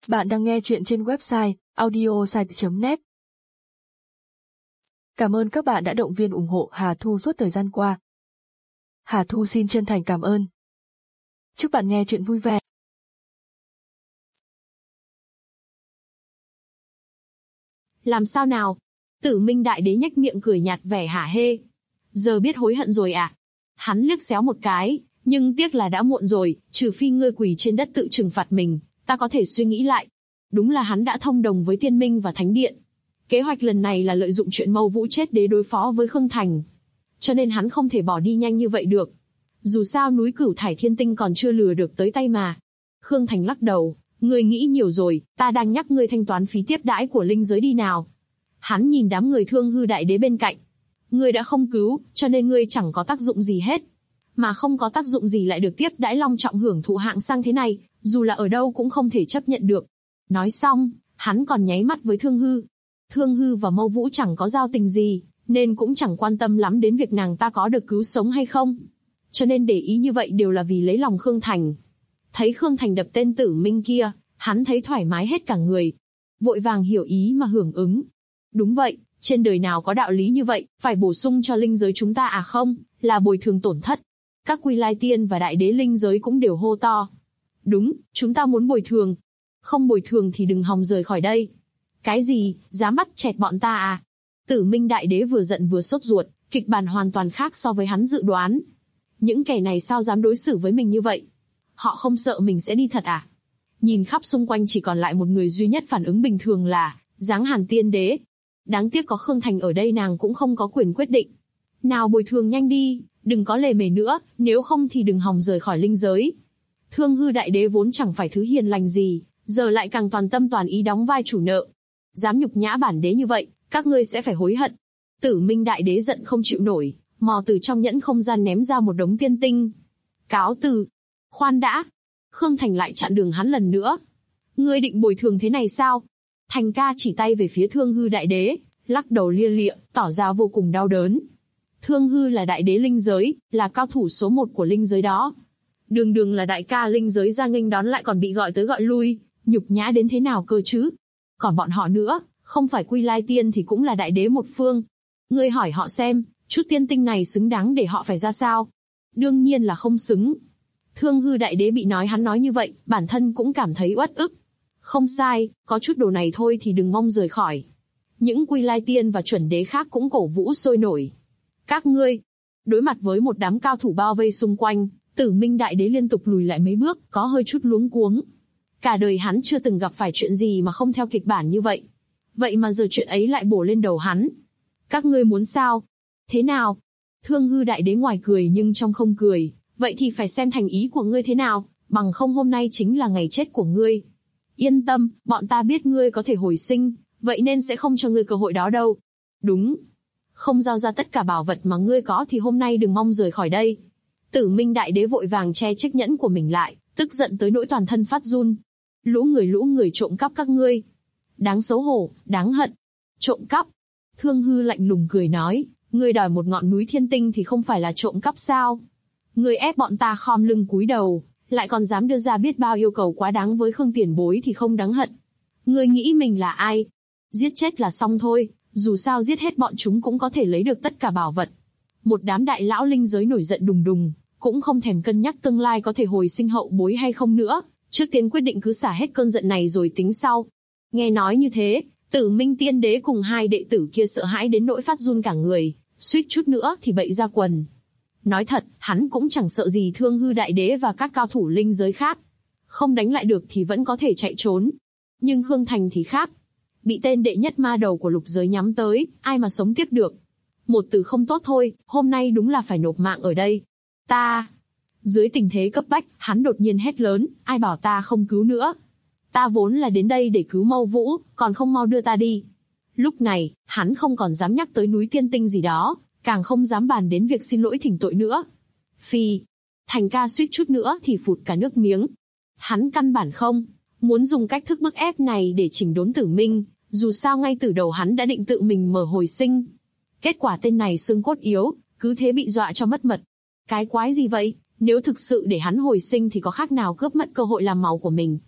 Bạn đang nghe chuyện trên website audiosite.net. Cảm ơn các bạn đã động viên ủng hộ Hà Thu suốt thời gian qua. Hà Thu xin chân thành cảm ơn. Chúc bạn nghe chuyện vui vẻ. Làm sao nào? Tử Minh Đại Đế nhếch miệng cười nhạt vẻ hả hê. Giờ biết hối hận rồi à? Hắn liếc xéo một cái, nhưng tiếc là đã muộn rồi, trừ phi ngươi quỳ trên đất tự trừng phạt mình, ta có thể suy nghĩ lại. Đúng là hắn đã thông đồng với Tiên Minh và Thánh Điện. Kế hoạch lần này là lợi dụng chuyện Mâu Vũ chết để đối phó với Khương Thành. Cho nên hắn không thể bỏ đi nhanh như vậy được. Dù sao núi Cửu Thải Thiên Tinh còn chưa lừa được tới tay mà. Khương Thành lắc đầu, ngươi nghĩ nhiều rồi, ta đang nhắc ngươi thanh toán phí tiếp đãi của linh giới đi nào. Hắn nhìn đám người Thương Hư Đại Đế bên cạnh. Ngươi đã không cứu, cho nên ngươi chẳng có tác dụng gì hết. Mà không có tác dụng gì lại được tiếp đãi long trọng hưởng thụ hạng sang thế này, dù là ở đâu cũng không thể chấp nhận được. Nói xong, hắn còn nháy mắt với Thương Hư. Thương Hư và Mâu Vũ chẳng có giao tình gì, nên cũng chẳng quan tâm lắm đến việc nàng ta có được cứu sống hay không. Cho nên để ý như vậy đều là vì lấy lòng Khương Thành. Thấy Khương Thành đập tên Tử Minh kia, hắn thấy thoải mái hết cả người. Vội vàng hiểu ý mà hưởng ứng. Đúng vậy, trên đời nào có đạo lý như vậy, phải bổ sung cho linh giới chúng ta à không, là bồi thường tổn thất. Các Quy Lai Tiên và Đại Đế linh giới cũng đều hô to. Đúng, chúng ta muốn bồi thường. Không bồi thường thì đừng hòng rời khỏi đây. Cái gì, dám bắt chẹt bọn ta à? Tử Minh Đại Đế vừa giận vừa sốt ruột, kịch bản hoàn toàn khác so với hắn dự đoán. Những kẻ này sao dám đối xử với mình như vậy? Họ không sợ mình sẽ đi thật à? Nhìn khắp xung quanh chỉ còn lại một người duy nhất phản ứng bình thường là Giáng Hàn Tiên Đế. Đáng tiếc có Khương Thành ở đây nàng cũng không có quyền quyết định. Nào bồi thường nhanh đi, đừng có lề mề nữa, nếu không thì đừng hòng rời khỏi linh giới. Thương Hư Đại Đế vốn chẳng phải thứ hiền lành gì, giờ lại càng toàn tâm toàn ý đóng vai chủ nợ. Dám nhục nhã bản đế như vậy, các ngươi sẽ phải hối hận. Tử Minh Đại Đế giận không chịu nổi, mò từ trong nhẫn không gian ném ra một đống tiên tinh. Cáo từ. Khoan đã. Khương Thành lại chặn đường hắn lần nữa. Ngươi định bồi thường thế này sao? Thành ca chỉ tay về phía Thương Hư Đại Đế, lắc đầu lia lịa, tỏ ra vô cùng đau đớn. Thương Hư là đại đế linh giới, là cao thủ số 1 của linh giới đó. Đường đường là đại ca linh giới ra nghênh đón lại còn bị gọi tới gọi lui, nhục nhã đến thế nào cơ chứ? Còn bọn họ nữa, không phải Quy Lai Tiên thì cũng là đại đế một phương. Ngươi hỏi họ xem, chút tiên tinh này xứng đáng để họ phải ra sao? Đương nhiên là không xứng. Thương Hư Đại Đế bị nói hắn nói như vậy, bản thân cũng cảm thấy uất ức. Không sai, có chút đồ này thôi thì đừng mong rời khỏi. Những Quy Lai Tiên và chuẩn đế khác cũng cổ vũ sôi nổi. Các ngươi, đối mặt với một đám cao thủ bao vây xung quanh, Tử Minh Đại Đế liên tục lùi lại mấy bước, có hơi chút luống cuống. Cả đời hắn chưa từng gặp phải chuyện gì mà không theo kịch bản như vậy. Vậy mà giờ chuyện ấy lại bổ lên đầu hắn. Các ngươi muốn sao? Thế nào? Thương Hư Đại Đế ngoài cười nhưng trong không cười. Vậy thì phải xem thành ý của ngươi thế nào, bằng không hôm nay chính là ngày chết của ngươi. Yên tâm, bọn ta biết ngươi có thể hồi sinh, vậy nên sẽ không cho ngươi cơ hội đó đâu. Đúng. Không giao ra tất cả bảo vật mà ngươi có thì hôm nay đừng mong rời khỏi đây. Tử Minh Đại Đế vội vàng che chiếc nhẫn của mình lại, tức giận tới nỗi toàn thân phát run. Lũ người trộm cắp các ngươi. Đáng xấu hổ, đáng hận. Trộm cắp. Thương Hư lạnh lùng cười nói, ngươi đòi một ngọn núi thiên tinh thì không phải là trộm cắp sao? Ngươi ép bọn ta khom lưng cúi đầu, lại còn dám đưa ra biết bao yêu cầu quá đáng với Khương tiền bối thì không đáng hận. Ngươi nghĩ mình là ai? Giết chết là xong thôi, dù sao giết hết bọn chúng cũng có thể lấy được tất cả bảo vật. Một đám đại lão linh giới nổi giận đùng đùng, cũng không thèm cân nhắc tương lai có thể hồi sinh hậu bối hay không nữa, trước tiên quyết định cứ xả hết cơn giận này rồi tính sau. Nghe nói như thế, Tử Minh Tiên Đế cùng hai đệ tử kia sợ hãi đến nỗi phát run cả người, suýt chút nữa thì bậy ra quần. Nói thật, hắn cũng chẳng sợ gì Thương Hư Đại Đế và các cao thủ linh giới khác. Không đánh lại được thì vẫn có thể chạy trốn. Nhưng Khương Thành thì khác. Bị tên đệ nhất ma đầu của lục giới nhắm tới, ai mà sống tiếp được. Một từ không tốt thôi, hôm nay đúng là phải nộp mạng ở đây. Ta! Dưới tình thế cấp bách, hắn đột nhiên hét lớn, ai bảo ta không cứu nữa. Ta vốn là đến đây để cứu Mâu Vũ, còn không mau đưa ta đi. Lúc này, hắn không còn dám nhắc tới núi tiên tinh gì đó, càng không dám bàn đến việc xin lỗi thỉnh tội nữa. Phi! Thành ca suýt chút nữa thì phụt cả nước miếng. Hắn căn bản không muốn dùng cách thức bức ép này để chỉnh đốn Tử Minh, dù sao ngay từ đầu hắn đã định tự mình mở hồi sinh. Kết quả tên này xương cốt yếu, cứ thế bị dọa cho mất mật. Cái quái gì vậy, nếu thực sự để hắn hồi sinh thì có khác nào cướp mất cơ hội làm máu của mình.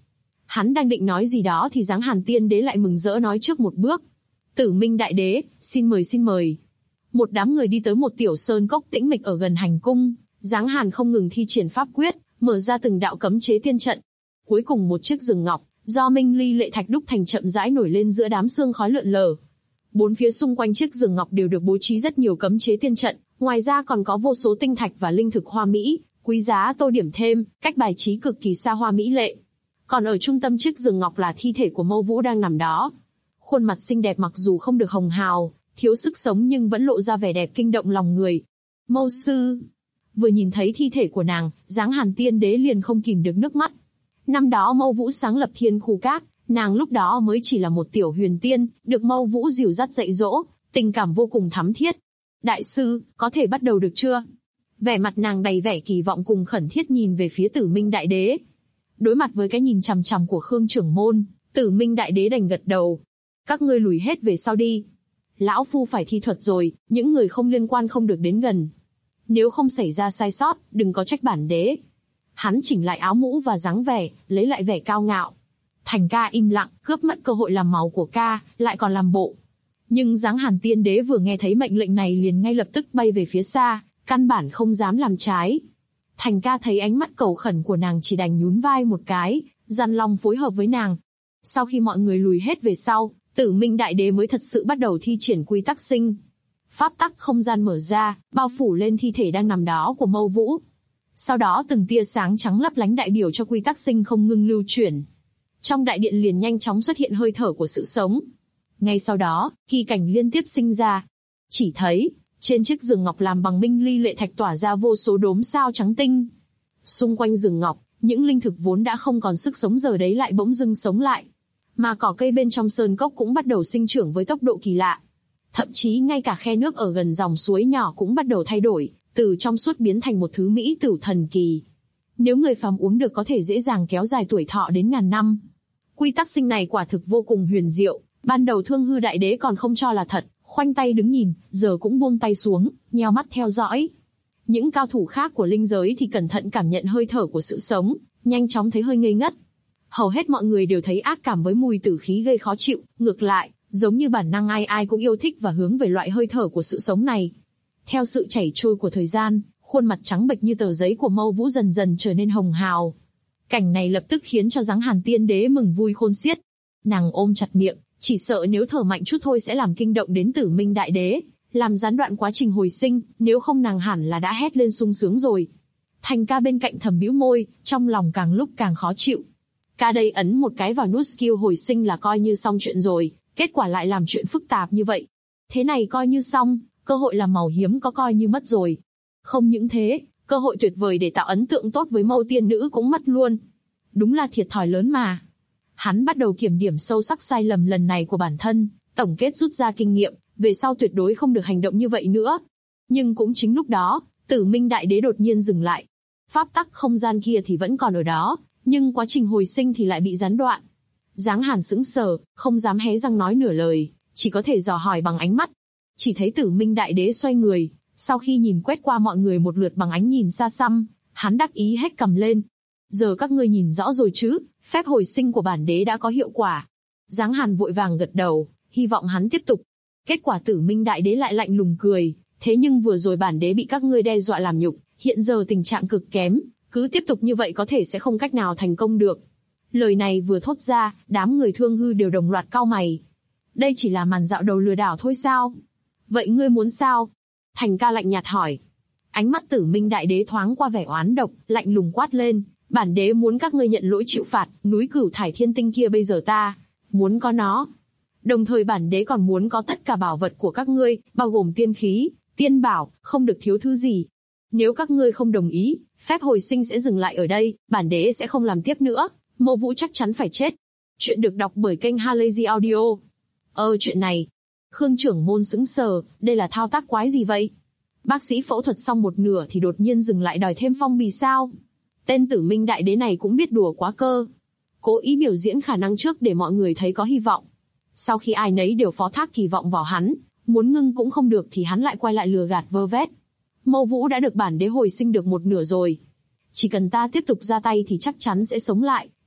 Hắn đang định nói gì đó thì Giáng Hàn Tiên Đế lại mừng rỡ nói trước một bước. Tử Minh Đại Đế, xin mời xin mời. Một đám người đi tới một tiểu sơn cốc tĩnh mịch ở gần hành cung, Giáng Hàn không ngừng thi triển pháp quyết, mở ra từng đạo cấm chế tiên trận. Cuối cùng một chiếc rừng ngọc, do minh ly lệ thạch đúc thành chậm rãi nổi lên giữa đám sương khói lượn lờ. Bốn phía xung quanh chiếc rừng ngọc đều được bố trí rất nhiều cấm chế tiên trận, ngoài ra còn có vô số tinh thạch và linh thực hoa mỹ, quý giá tô điểm thêm, cách bài trí cực kỳ xa hoa mỹ lệ. Còn ở trung tâm chiếc rừng ngọc là thi thể của Mâu Vũ đang nằm đó. Khuôn mặt xinh đẹp mặc dù không được hồng hào, thiếu sức sống nhưng vẫn lộ ra vẻ đẹp kinh động lòng người. Mâu sư. Vừa nhìn thấy thi thể của nàng, Giáng Hàn Tiên Đế liền không kìm được nước mắt. Năm đó Mâu Vũ sáng lập Thiên Khu Các, nàng lúc đó mới chỉ là một tiểu huyền tiên, được Mâu Vũ dìu dắt dạy dỗ, tình cảm vô cùng thắm thiết. Đại sư, có thể bắt đầu được chưa? Vẻ mặt nàng đầy vẻ kỳ vọng cùng khẩn thiết nhìn về phía Tử Minh Đại Đế. Đối mặt với cái nhìn chằm chằm của Khương trưởng môn, Tử Minh Đại Đế đành gật đầu. Các ngươi lùi hết về sau đi. Lão phu phải thi thuật rồi, những người không liên quan không được đến gần. Nếu không xảy ra sai sót, đừng có trách bản đế. Hắn chỉnh lại áo mũ và dáng vẻ, lấy lại vẻ cao ngạo. Thành ca im lặng, cướp mất cơ hội làm máu của ca, lại còn làm bộ. Nhưng Giáng Hàn Tiên Đế vừa nghe thấy mệnh lệnh này liền ngay lập tức bay về phía xa, căn bản không dám làm trái. Thành ca thấy ánh mắt cầu khẩn của nàng chỉ đành nhún vai một cái, dằn lòng phối hợp với nàng. Sau khi mọi người lùi hết về sau, Tử Minh Đại Đế mới thật sự bắt đầu thi triển quy tắc sinh. Pháp tắc không gian mở ra, bao phủ lên thi thể đang nằm đó của Mâu Vũ. Sau đó từng tia sáng trắng lấp lánh đại biểu cho quy tắc sinh không ngừng lưu chuyển. Trong đại điện liền nhanh chóng xuất hiện hơi thở của sự sống. Ngay sau đó, kỳ cảnh liên tiếp sinh ra. Chỉ thấy, trên chiếc giường ngọc làm bằng minh ly lệ thạch tỏa ra vô số đốm sao trắng tinh. Xung quanh giường ngọc, những linh thực vốn đã không còn sức sống giờ đấy lại bỗng dưng sống lại. Mà cỏ cây bên trong sơn cốc cũng bắt đầu sinh trưởng với tốc độ kỳ lạ. Thậm chí ngay cả khe nước ở gần dòng suối nhỏ cũng bắt đầu thay đổi, từ trong suốt biến thành một thứ mỹ tửu thần kỳ. Nếu người phàm uống được có thể dễ dàng kéo dài tuổi thọ đến ngàn năm. Quy tắc sinh này quả thực vô cùng huyền diệu, ban đầu Thương Hư Đại Đế còn không cho là thật, khoanh tay đứng nhìn, giờ cũng buông tay xuống, nheo mắt theo dõi. Những cao thủ khác của linh giới thì cẩn thận cảm nhận hơi thở của sự sống, nhanh chóng thấy hơi ngây ngất. Hầu hết mọi người đều thấy ác cảm với mùi tử khí gây khó chịu, ngược lại, giống như bản năng ai ai cũng yêu thích và hướng về loại hơi thở của sự sống này. Theo sự chảy trôi của thời gian, khuôn mặt trắng bệch như tờ giấy của Mâu Vũ dần dần trở nên hồng hào. Cảnh này lập tức khiến cho Giáng Hàn Tiên Đế mừng vui khôn xiết. Nàng ôm chặt miệng, chỉ sợ nếu thở mạnh chút thôi sẽ làm kinh động đến Tử Minh Đại Đế, làm gián đoạn quá trình hồi sinh, nếu không nàng hẳn là đã hét lên sung sướng rồi. Thành ca bên cạnh thầm bĩu môi, trong lòng càng lúc càng khó chịu. Ca đây ấn một cái vào nút skill hồi sinh là coi như xong chuyện rồi, kết quả lại làm chuyện phức tạp như vậy. Thế này coi như xong, cơ hội làm màu hiếm có coi như mất rồi. Không những thế, cơ hội tuyệt vời để tạo ấn tượng tốt với Mâu tiên nữ cũng mất luôn. Đúng là thiệt thòi lớn mà. Hắn bắt đầu kiểm điểm sâu sắc sai lầm lần này của bản thân, tổng kết rút ra kinh nghiệm, về sau tuyệt đối không được hành động như vậy nữa. Nhưng cũng chính lúc đó, Tử Minh Đại Đế đột nhiên dừng lại. Pháp tắc không gian kia thì vẫn còn ở đó, nhưng quá trình hồi sinh thì lại bị gián đoạn. Giáng Hàn sững sờ, không dám hé răng nói nửa lời, chỉ có thể dò hỏi bằng ánh mắt. Chỉ thấy Tử Minh Đại Đế xoay người, sau khi nhìn quét qua mọi người một lượt bằng ánh nhìn xa xăm, hắn đắc ý hét cầm lên. Giờ các ngươi nhìn rõ rồi chứ, phép hồi sinh của bản đế đã có hiệu quả. Giáng Hàn vội vàng gật đầu, hy vọng hắn tiếp tục. Kết quả Tử Minh Đại Đế lại lạnh lùng cười, thế nhưng vừa rồi bản đế bị các ngươi đe dọa làm nhục, hiện giờ tình trạng cực kém, cứ tiếp tục như vậy có thể sẽ không cách nào thành công được. Lời này vừa thốt ra, đám người Thương Hư đều đồng loạt cau mày. Đây chỉ là màn dạo đầu lừa đảo thôi sao? Vậy ngươi muốn sao? Thành ca lạnh nhạt hỏi. Ánh mắt Tử Minh Đại Đế thoáng qua vẻ oán độc, lạnh lùng quát lên. Bản đế muốn các ngươi nhận lỗi chịu phạt, núi Cửu Thải Thiên Tinh kia bây giờ ta muốn có nó. Đồng thời bản đế còn muốn có tất cả bảo vật của các ngươi, bao gồm tiên khí, tiên bảo, không được thiếu thứ gì. Nếu các ngươi không đồng ý, phép hồi sinh sẽ dừng lại ở đây, bản đế sẽ không làm tiếp nữa. Mâu Vũ chắc chắn phải chết. Chuyện được đọc bởi kênh Halazy Audio. Chuyện này. Khương trưởng môn sững sờ, đây là thao tác quái gì vậy? Bác sĩ phẫu thuật xong một nửa thì đột nhiên dừng lại đòi thêm phong bì sao? Tên Tử Minh Đại Đế này cũng biết đùa quá cơ. Cố ý biểu diễn khả năng trước để mọi người thấy có hy vọng. Sau khi ai nấy đều phó thác kỳ vọng vào hắn, muốn ngưng cũng không được thì hắn lại quay lại lừa gạt vơ vét. Mâu Vũ đã được bản đế hồi sinh được một nửa rồi. Chỉ cần ta tiếp tục ra tay thì chắc chắn sẽ sống lại,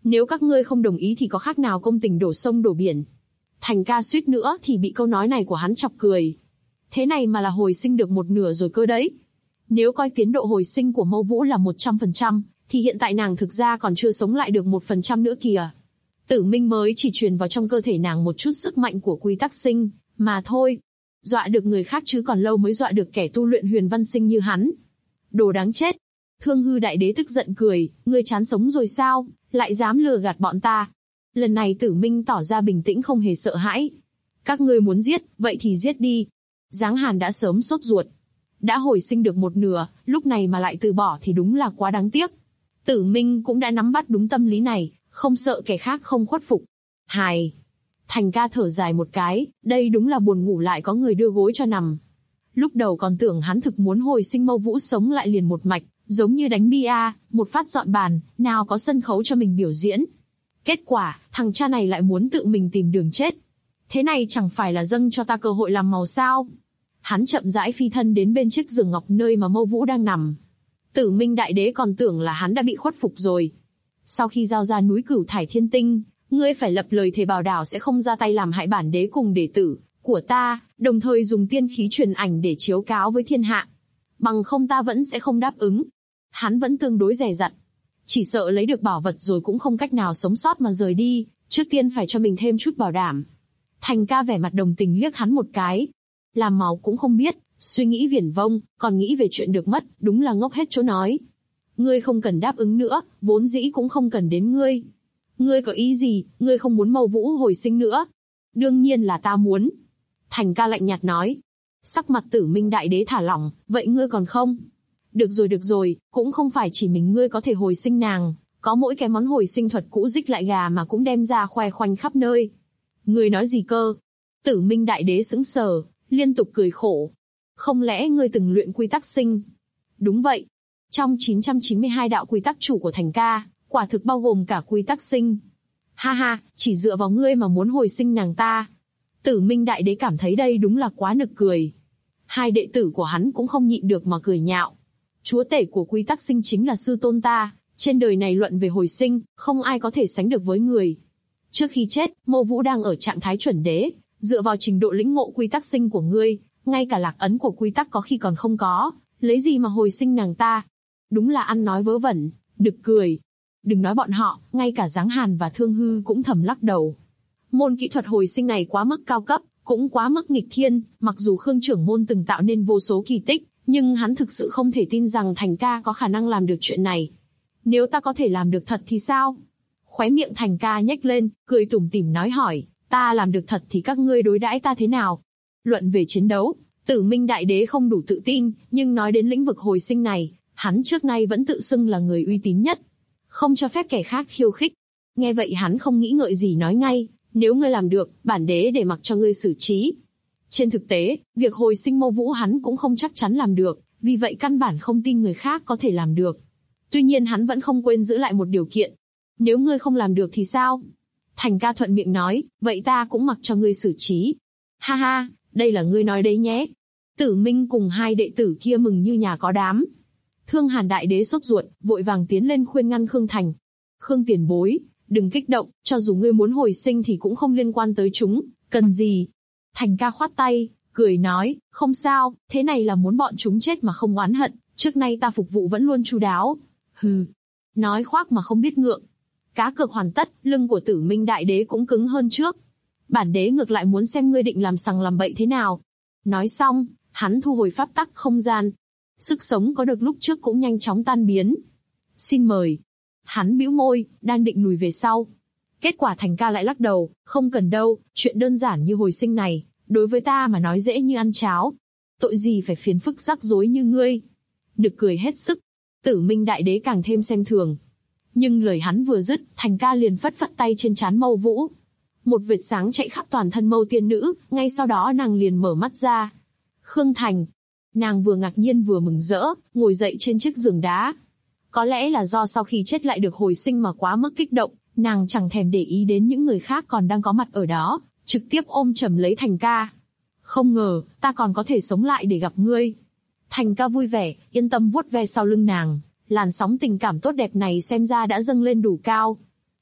Nếu các ngươi không đồng ý thì có khác nào công tình đổ sông đổ biển. Thành ca suýt nữa thì bị câu nói này của hắn chọc cười. Thế này mà là hồi sinh được một nửa rồi cơ đấy. Nếu coi tiến độ hồi sinh của Mâu Vũ là 100%, thì hiện tại nàng thực ra còn chưa sống lại được 1% nữa kìa. Tử Minh mới chỉ truyền vào trong cơ thể nàng một chút sức mạnh của quy tắc sinh, mà thôi. Dọa được người khác chứ còn lâu mới dọa được kẻ tu luyện huyền văn sinh như hắn. Đồ đáng chết. Thương Hư Đại Đế tức giận cười, ngươi chán sống rồi sao, lại dám lừa gạt bọn ta. Lần này Tử Minh tỏ ra bình tĩnh không hề sợ hãi. Các ngươi muốn giết, vậy thì giết đi. Giáng Hàn đã sớm sốt ruột. Đã hồi sinh được một nửa, lúc này mà lại từ bỏ thì đúng là quá đáng tiếc. Tử Minh cũng đã nắm bắt đúng tâm lý này, không sợ kẻ khác không khuất phục. Hài. Thành ca thở dài một cái, đây đúng là buồn ngủ lại có người đưa gối cho nằm. Lúc đầu còn tưởng hắn thực muốn hồi sinh Mâu Vũ sống lại liền một mạch, giống như đánh bia, một phát dọn bàn, nào có sân khấu cho mình biểu diễn. Kết quả, thằng cha này lại muốn tự mình tìm đường chết. Thế này chẳng phải là dâng cho ta cơ hội làm màu sao? Hắn chậm rãi phi thân đến bên chiếc giường ngọc nơi mà Mâu Vũ đang nằm. Tử Minh Đại Đế còn tưởng là hắn đã bị khuất phục rồi. Sau khi giao ra núi Cửu Thải Thiên Tinh, ngươi phải lập lời thề bảo đảo sẽ không ra tay làm hại bản đế cùng đệ tử của ta, đồng thời dùng tiên khí truyền ảnh để chiếu cáo với thiên hạ. Bằng không ta vẫn sẽ không đáp ứng. Hắn vẫn tương đối dè dặt. Chỉ sợ lấy được bảo vật rồi cũng không cách nào sống sót mà rời đi, trước tiên phải cho mình thêm chút bảo đảm. Thành ca vẻ mặt đồng tình liếc hắn một cái. Làm màu cũng không biết, suy nghĩ viển vông, còn nghĩ về chuyện được mất, đúng là ngốc hết chỗ nói. Ngươi không cần đáp ứng nữa, vốn dĩ cũng không cần đến ngươi. Ngươi có ý gì, ngươi không muốn Mâu Vũ hồi sinh nữa? Đương nhiên là ta muốn. Thành ca lạnh nhạt nói. Sắc mặt Tử Minh Đại Đế thả lỏng, vậy ngươi còn không? Được rồi, cũng không phải chỉ mình ngươi có thể hồi sinh nàng, có mỗi cái món hồi sinh thuật cũ dích lại gà mà cũng đem ra khoe khoanh khắp nơi. Ngươi nói gì cơ? Tử Minh Đại Đế sững sờ, liên tục cười khổ. Không lẽ ngươi từng luyện quy tắc sinh? Đúng vậy. Trong 992 đạo quy tắc chủ của Thành ca, quả thực bao gồm cả quy tắc sinh. Ha ha, chỉ dựa vào ngươi mà muốn hồi sinh nàng ta. Tử Minh Đại Đế cảm thấy đây đúng là quá nực cười. Hai đệ tử của hắn cũng không nhịn được mà cười nhạo. Chúa tể của quy tắc sinh chính là sư tôn ta, trên đời này luận về hồi sinh, không ai có thể sánh được với người. Trước khi chết, Mâu Vũ đang ở trạng thái chuẩn đế, dựa vào trình độ lĩnh ngộ quy tắc sinh của ngươi, ngay cả lạc ấn của quy tắc có khi còn không có, lấy gì mà hồi sinh nàng ta? Đúng là ăn nói vớ vẩn, nực cười. Đừng nói bọn họ, ngay cả Giáng Hàn và Thương Hư cũng thầm lắc đầu. Môn kỹ thuật hồi sinh này quá mức cao cấp, cũng quá mức nghịch thiên, mặc dù Khương trưởng môn từng tạo nên vô số kỳ tích, nhưng hắn thực sự không thể tin rằng Thành ca có khả năng làm được chuyện này. Nếu ta có thể làm được thật thì sao? Khóe miệng Thành ca nhếch lên, cười tủm tỉm nói hỏi, ta làm được thật thì các ngươi đối đãi ta thế nào? Luận về chiến đấu, Tử Minh Đại Đế không đủ tự tin, nhưng nói đến lĩnh vực hồi sinh này, hắn trước nay vẫn tự xưng là người uy tín nhất, không cho phép kẻ khác khiêu khích. Nghe vậy hắn không nghĩ ngợi gì nói ngay, nếu ngươi làm được, bản đế để mặc cho ngươi xử trí. Trên thực tế, việc hồi sinh Mâu Vũ hắn cũng không chắc chắn làm được, vì vậy căn bản không tin người khác có thể làm được. Tuy nhiên hắn vẫn không quên giữ lại một điều kiện. Nếu ngươi không làm được thì sao? Thành ca thuận miệng nói, vậy ta cũng mặc cho ngươi xử trí. Ha ha, đây là ngươi nói đấy nhé. Tử Minh cùng hai đệ tử kia mừng như nhà có đám. Thương Hàn Đại Đế sốt ruột, vội vàng tiến lên khuyên ngăn Khương Thành. Khương tiền bối, đừng kích động, cho dù ngươi muốn hồi sinh thì cũng không liên quan tới chúng, cần gì? Thành ca khoát tay, cười nói, không sao, thế này là muốn bọn chúng chết mà không oán hận, trước nay ta phục vụ vẫn luôn chu đáo. Hừ, nói khoác mà không biết ngượng. Cá cược hoàn tất, lưng của Tử Minh Đại Đế cũng cứng hơn trước. Bản đế ngược lại muốn xem ngươi định làm sằng làm bậy thế nào. Nói xong, hắn thu hồi pháp tắc không gian. Sức sống có được lúc trước cũng nhanh chóng tan biến. Xin mời. Hắn bĩu môi, đang định lùi về sau. Kết quả Thành ca lại lắc đầu, không cần đâu, chuyện đơn giản như hồi sinh này, đối với ta mà nói dễ như ăn cháo. Tội gì phải phiền phức rắc rối như ngươi. Nực cười hết sức. Tử Minh Đại Đế càng thêm xem thường. Nhưng lời hắn vừa dứt, Thành ca liền phất phất tay trên trán Mâu Vũ. Một vệt sáng chạy khắp toàn thân Mâu tiên nữ, ngay sau đó nàng liền mở mắt ra. Khương Thành. Nàng vừa ngạc nhiên vừa mừng rỡ, ngồi dậy trên chiếc giường đá. Có lẽ là do sau khi chết lại được hồi sinh mà quá mức kích động, nàng chẳng thèm để ý đến những người khác còn đang có mặt ở đó, trực tiếp ôm chầm lấy Thành ca. Không ngờ, ta còn có thể sống lại để gặp ngươi. Thành ca vui vẻ, yên tâm vuốt ve sau lưng nàng, làn sóng tình cảm tốt đẹp này xem ra đã dâng lên đủ cao.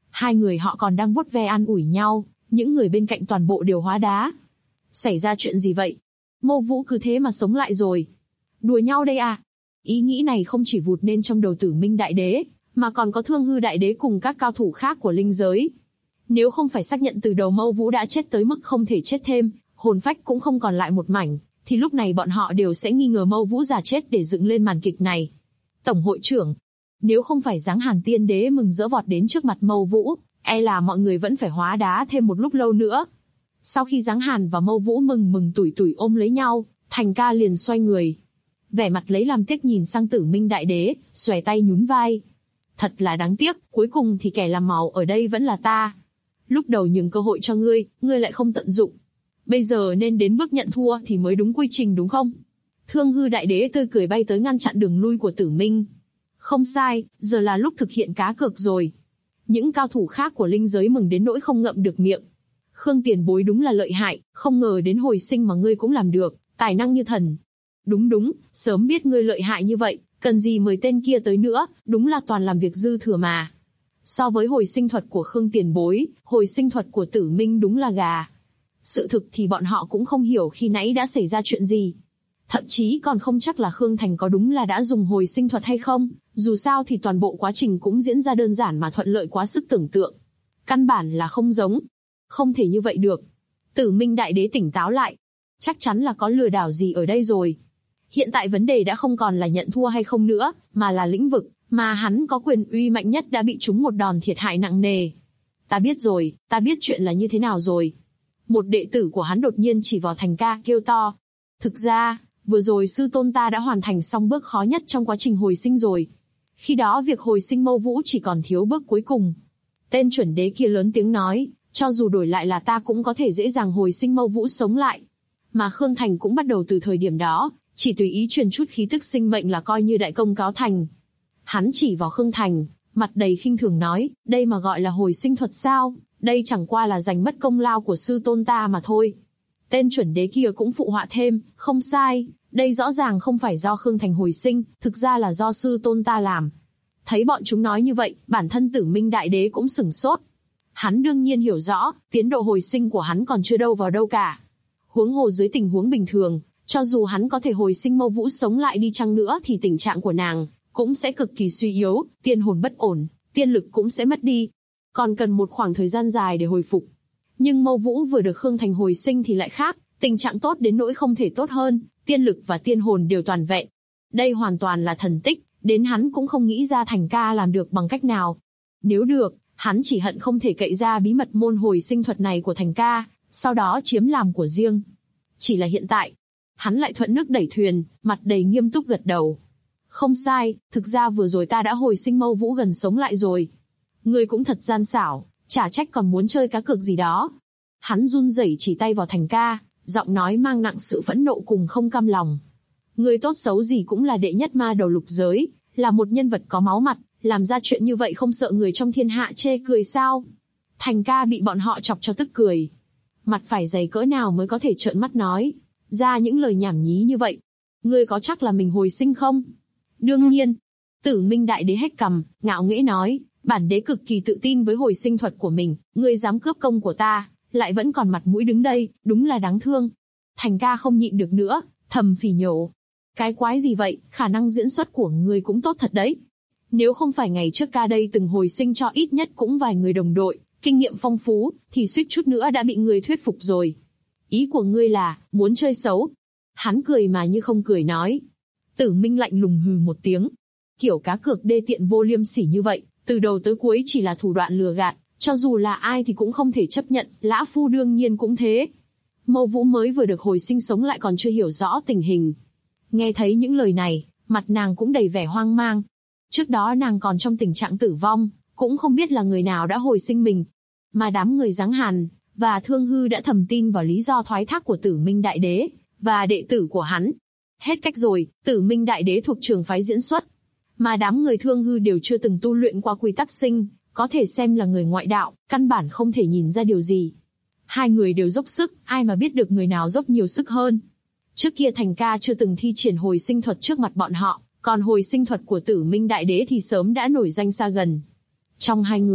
Hai người họ còn đang vuốt ve an ủi nhau, những người bên cạnh toàn bộ đều hóa đá. Xảy ra chuyện gì vậy? Mâu Vũ cứ thế mà sống lại rồi. Đùa nhau đây à? Ý nghĩ này không chỉ vụt lên trong đầu Tử Minh Đại Đế, mà còn có Thương Hư Đại Đế cùng các cao thủ khác của linh giới. Nếu không phải xác nhận từ đầu Mâu Vũ đã chết tới mức không thể chết thêm, hồn phách cũng không còn lại một mảnh, thì lúc này bọn họ đều sẽ nghi ngờ Mâu Vũ giả chết để dựng lên màn kịch này. Tổng hội trưởng, nếu không phải Giáng Hàn Tiên Đế mừng rỡ vọt đến trước mặt Mâu Vũ, e là mọi người vẫn phải hóa đá thêm một lúc lâu nữa. Sau khi Giáng Hàn và Mâu Vũ mừng tủi tủi ôm lấy nhau, Thành Ca liền xoay người, vẻ mặt lấy làm tiếc nhìn sang Tử Minh Đại Đế, xòe tay nhún vai. Thật là đáng tiếc, cuối cùng thì kẻ làm màu ở đây vẫn là ta. Lúc đầu nhường cơ hội cho ngươi, ngươi lại không tận dụng. Bây giờ nên đến bước nhận thua thì mới đúng quy trình đúng không? Thương Hư Đại Đế tươi cười bay tới ngăn chặn đường lui của Tử Minh. Không sai, giờ là lúc thực hiện cá cược rồi. Những cao thủ khác của linh giới mừng đến nỗi không ngậm được miệng. Khương tiền bối đúng là lợi hại, không ngờ đến hồi sinh mà ngươi cũng làm được, tài năng như thần. Đúng, sớm biết ngươi lợi hại như vậy, cần gì mời tên kia tới nữa, đúng là toàn làm việc dư thừa mà. So với hồi sinh thuật của Khương tiền bối, hồi sinh thuật của Tử Minh đúng là gà. Sự thực thì bọn họ cũng không hiểu khi nãy đã xảy ra chuyện gì. Thậm chí còn không chắc là Khương Thành có đúng là đã dùng hồi sinh thuật hay không, dù sao thì toàn bộ quá trình cũng diễn ra đơn giản mà thuận lợi quá sức tưởng tượng. Căn bản là không giống. Không thể như vậy được. Tử Minh Đại Đế tỉnh táo lại. Chắc chắn là có lừa đảo gì ở đây rồi. Hiện tại vấn đề đã không còn là nhận thua hay không nữa, mà là lĩnh vực, mà hắn có quyền uy mạnh nhất đã bị trúng một đòn thiệt hại nặng nề. Ta biết rồi, ta biết chuyện là như thế nào rồi. Một đệ tử của hắn đột nhiên chỉ vào Thành Ca kêu to. Thực ra, vừa rồi sư tôn ta đã hoàn thành xong bước khó nhất trong quá trình hồi sinh rồi. Khi đó việc hồi sinh Mâu Vũ chỉ còn thiếu bước cuối cùng. Tên chuẩn đế kia lớn tiếng nói, cho dù đổi lại là ta cũng có thể dễ dàng hồi sinh Mâu Vũ sống lại. Mà Khương Thành cũng bắt đầu từ thời điểm đó, chỉ tùy ý truyền chút khí tức sinh mệnh là coi như đại công cáo thành. Hắn chỉ vào Khương Thành, mặt đầy khinh thường nói, đây mà gọi là hồi sinh thuật sao, đây chẳng qua là giành mất công lao của sư tôn ta mà thôi. Tên chuẩn đế kia cũng phụ họa thêm, không sai, đây rõ ràng không phải do Khương Thành hồi sinh, thực ra là do sư tôn ta làm. Thấy bọn chúng nói như vậy, bản thân Tử Minh Đại Đế cũng sửng sốt. Hắn đương nhiên hiểu rõ, tiến độ hồi sinh của hắn còn chưa đâu vào đâu cả. Huống hồ dưới tình huống bình thường, cho dù hắn có thể hồi sinh Mâu Vũ sống lại đi chăng nữa thì tình trạng của nàng cũng sẽ cực kỳ suy yếu, tiên hồn bất ổn, tiên lực cũng sẽ mất đi. Còn cần một khoảng thời gian dài để hồi phục. Nhưng Mâu Vũ vừa được Khương Thành hồi sinh thì lại khác, tình trạng tốt đến nỗi không thể tốt hơn, tiên lực và tiên hồn đều toàn vẹn. Đây hoàn toàn là thần tích, đến hắn cũng không nghĩ ra Thành Ca làm được bằng cách nào. Nếu được, hắn chỉ hận không thể cậy ra bí mật môn hồi sinh thuật này của Thành Ca, sau đó chiếm làm của riêng. Chỉ là hiện tại, hắn lại thuận nước đẩy thuyền, mặt đầy nghiêm túc gật đầu. Không sai, thực ra vừa rồi ta đã hồi sinh Mâu Vũ gần sống lại rồi. Ngươi cũng thật gian xảo, chả trách còn muốn chơi cá cược gì đó. Hắn run rẩy chỉ tay vào Thành Ca, giọng nói mang nặng sự phẫn nộ cùng không cam lòng. Ngươi tốt xấu gì cũng là đệ nhất ma đầu lục giới, là một nhân vật có máu mặt, làm ra chuyện như vậy không sợ người trong thiên hạ chê cười sao? Thành Ca bị bọn họ chọc cho tức cười. Mặt phải dày cỡ nào mới có thể trợn mắt nói ra những lời nhảm nhí như vậy? Ngươi có chắc là mình hồi sinh không? Đương nhiên. Tử Minh Đại Đế hét cằm, ngạo nghễ nói, bản đế cực kỳ tự tin với hồi sinh thuật của mình, ngươi dám cướp công của ta, lại vẫn còn mặt mũi đứng đây, đúng là đáng thương. Thành Ca không nhịn được nữa, thầm phỉ nhổ. Cái quái gì vậy, khả năng diễn xuất của ngươi cũng tốt thật đấy. Nếu không phải ngày trước ca đây từng hồi sinh cho ít nhất cũng vài người đồng đội, kinh nghiệm phong phú, thì suýt chút nữa đã bị ngươi thuyết phục rồi. Ý của ngươi là, muốn chơi xấu. Hắn cười mà như không cười nói. Tử Minh lạnh lùng hừ một tiếng. Kiểu cá cược đê tiện vô liêm sỉ như vậy, từ đầu tới cuối chỉ là thủ đoạn lừa gạt, cho dù là ai thì cũng không thể chấp nhận, Lã Phu đương nhiên cũng thế. Mâu Vũ mới vừa được hồi sinh sống lại còn chưa hiểu rõ tình hình. Nghe thấy những lời này, mặt nàng cũng đầy vẻ hoang mang. Trước đó nàng còn trong tình trạng tử vong, cũng không biết là người nào đã hồi sinh mình. Mà đám người Giáng Hàn và Thương Hư đã thầm tin vào lý do thoái thác của Tử Minh Đại Đế và đệ tử của hắn. Hết cách rồi, Tử Minh Đại Đế thuộc trường phái diễn xuất, mà đám người Thương Hư đều chưa từng tu luyện qua quy tắc sinh, có thể xem là người ngoại đạo, căn bản không thể nhìn ra điều gì. Hai người đều dốc sức, ai mà biết được người nào dốc nhiều sức hơn. Trước kia Thành Ca chưa từng thi triển hồi sinh thuật trước mặt bọn họ, còn hồi sinh thuật của Tử Minh Đại Đế thì sớm đã nổi danh xa gần. Trong hai người,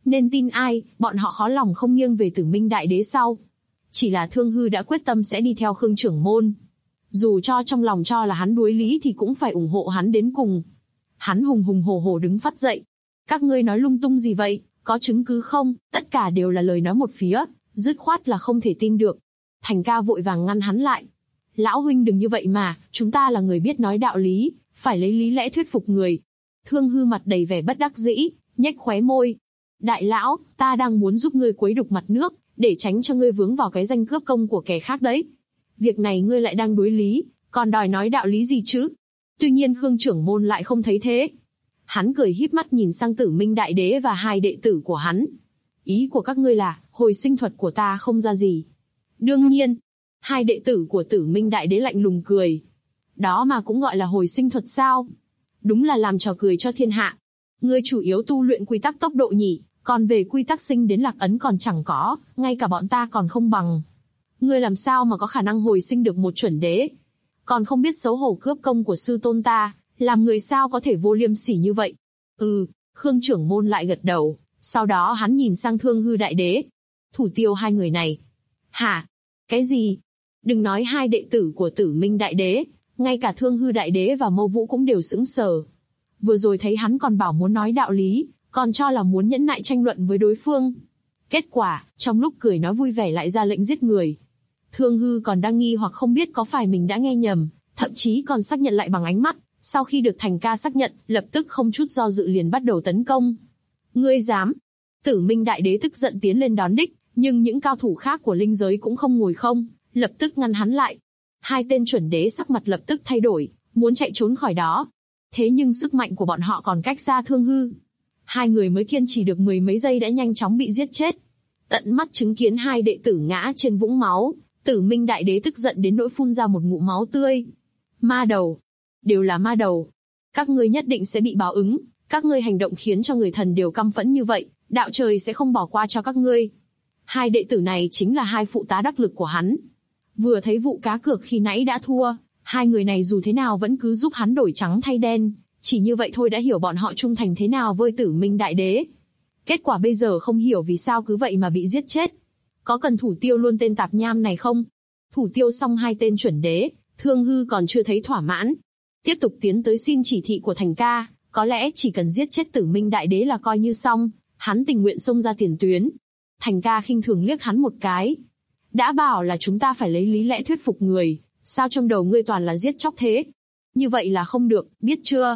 Nên tin ai, bọn họ khó lòng không nghiêng về Tử Minh Đại Đế sau. Chỉ là Thương Hư đã quyết tâm sẽ đi theo Khương trưởng môn. Dù cho trong lòng cho là hắn đuối lý thì cũng phải ủng hộ hắn đến cùng. Hắn hùng hùng hổ hổ đứng phắt dậy. Các ngươi nói lung tung gì vậy, có chứng cứ không? Tất cả đều là lời nói một phía, dứt khoát là không thể tin được. Thành Ca vội vàng ngăn hắn lại. Lão huynh đừng như vậy mà, chúng ta là người biết nói đạo lý, phải lấy lý lẽ thuyết phục người. Thương Hư mặt đầy vẻ bất đắc dĩ, nhếch khóe môi. Đại lão, ta đang muốn giúp ngươi quấy đục mặt nước, để tránh cho ngươi vướng vào cái danh cướp công của kẻ khác đấy. Việc này ngươi lại đang đối lý, còn đòi nói đạo lý gì chứ? Tuy nhiên Khương trưởng môn lại không thấy thế. Hắn cười híp mắt nhìn sang Tử Minh Đại Đế và hai đệ tử của hắn. Ý của các ngươi là, hồi sinh thuật của ta không ra gì. Đương nhiên, hai đệ tử của Tử Minh Đại Đế lạnh lùng cười. Đó mà cũng gọi là hồi sinh thuật sao? Đúng là làm trò cười cho thiên hạ. Ngươi chủ yếu tu luyện quy tắc tốc độ nhỉ, còn về quy tắc sinh đến lạc ấn còn chẳng có, ngay cả bọn ta còn không bằng. Ngươi làm sao mà có khả năng hồi sinh được một chuẩn đế? Còn không biết xấu hổ cướp công của sư tôn ta, làm người sao có thể vô liêm sỉ như vậy? Khương trưởng môn lại gật đầu, sau đó hắn nhìn sang Thương Hư Đại Đế. Thủ tiêu hai người này. Hả? Cái gì? Đừng nói hai đệ tử của Tử Minh Đại Đế, ngay cả Thương Hư Đại Đế và Mâu Vũ cũng đều sững sờ. Vừa rồi thấy hắn còn bảo muốn nói đạo lý, còn cho là muốn nhẫn nại tranh luận với đối phương. Kết quả, trong lúc cười nói vui vẻ lại ra lệnh giết người. Thương Hư còn đang nghi hoặc không biết có phải mình đã nghe nhầm, thậm chí còn xác nhận lại bằng ánh mắt. Sau khi được Thành Ca xác nhận, lập tức không chút do dự liền bắt đầu tấn công. Ngươi dám? Tử Minh Đại Đế tức giận tiến lên đón đích, nhưng những cao thủ khác của linh giới cũng không ngồi không, lập tức ngăn hắn lại. Hai tên chuẩn đế sắc mặt lập tức thay đổi, muốn chạy trốn khỏi đó. Thế nhưng sức mạnh của bọn họ còn cách xa Thương Hư. Hai người mới kiên trì được mười mấy giây đã nhanh chóng bị giết chết. Tận mắt chứng kiến hai đệ tử ngã trên vũng máu, Tử Minh Đại Đế tức giận đến nỗi phun ra một ngụm máu tươi. Ma đầu. Đều là ma đầu. Các ngươi nhất định sẽ bị báo ứng. Các ngươi hành động khiến cho người thần đều căm phẫn như vậy, đạo trời sẽ không bỏ qua cho các ngươi. Hai đệ tử này chính là hai phụ tá đắc lực của hắn. Vừa thấy vụ cá cược khi nãy đã thua, hai người này dù thế nào vẫn cứ giúp hắn đổi trắng thay đen, chỉ như vậy thôi đã hiểu bọn họ trung thành thế nào với Tử Minh Đại Đế. Kết quả bây giờ không hiểu vì sao cứ vậy mà bị giết chết. Có cần thủ tiêu luôn tên tạp nham này không? Thủ tiêu xong hai tên chuẩn đế, Thương Hư còn chưa thấy thỏa mãn. Tiếp tục tiến tới xin chỉ thị của Thành Ca, có lẽ chỉ cần giết chết Tử Minh Đại Đế là coi như xong, hắn tình nguyện xông ra tiền tuyến. Thành Ca khinh thường liếc hắn một cái. Đã bảo là chúng ta phải lấy lý lẽ thuyết phục người, sao trong đầu ngươi toàn là giết chóc thế? Như vậy là không được, biết chưa?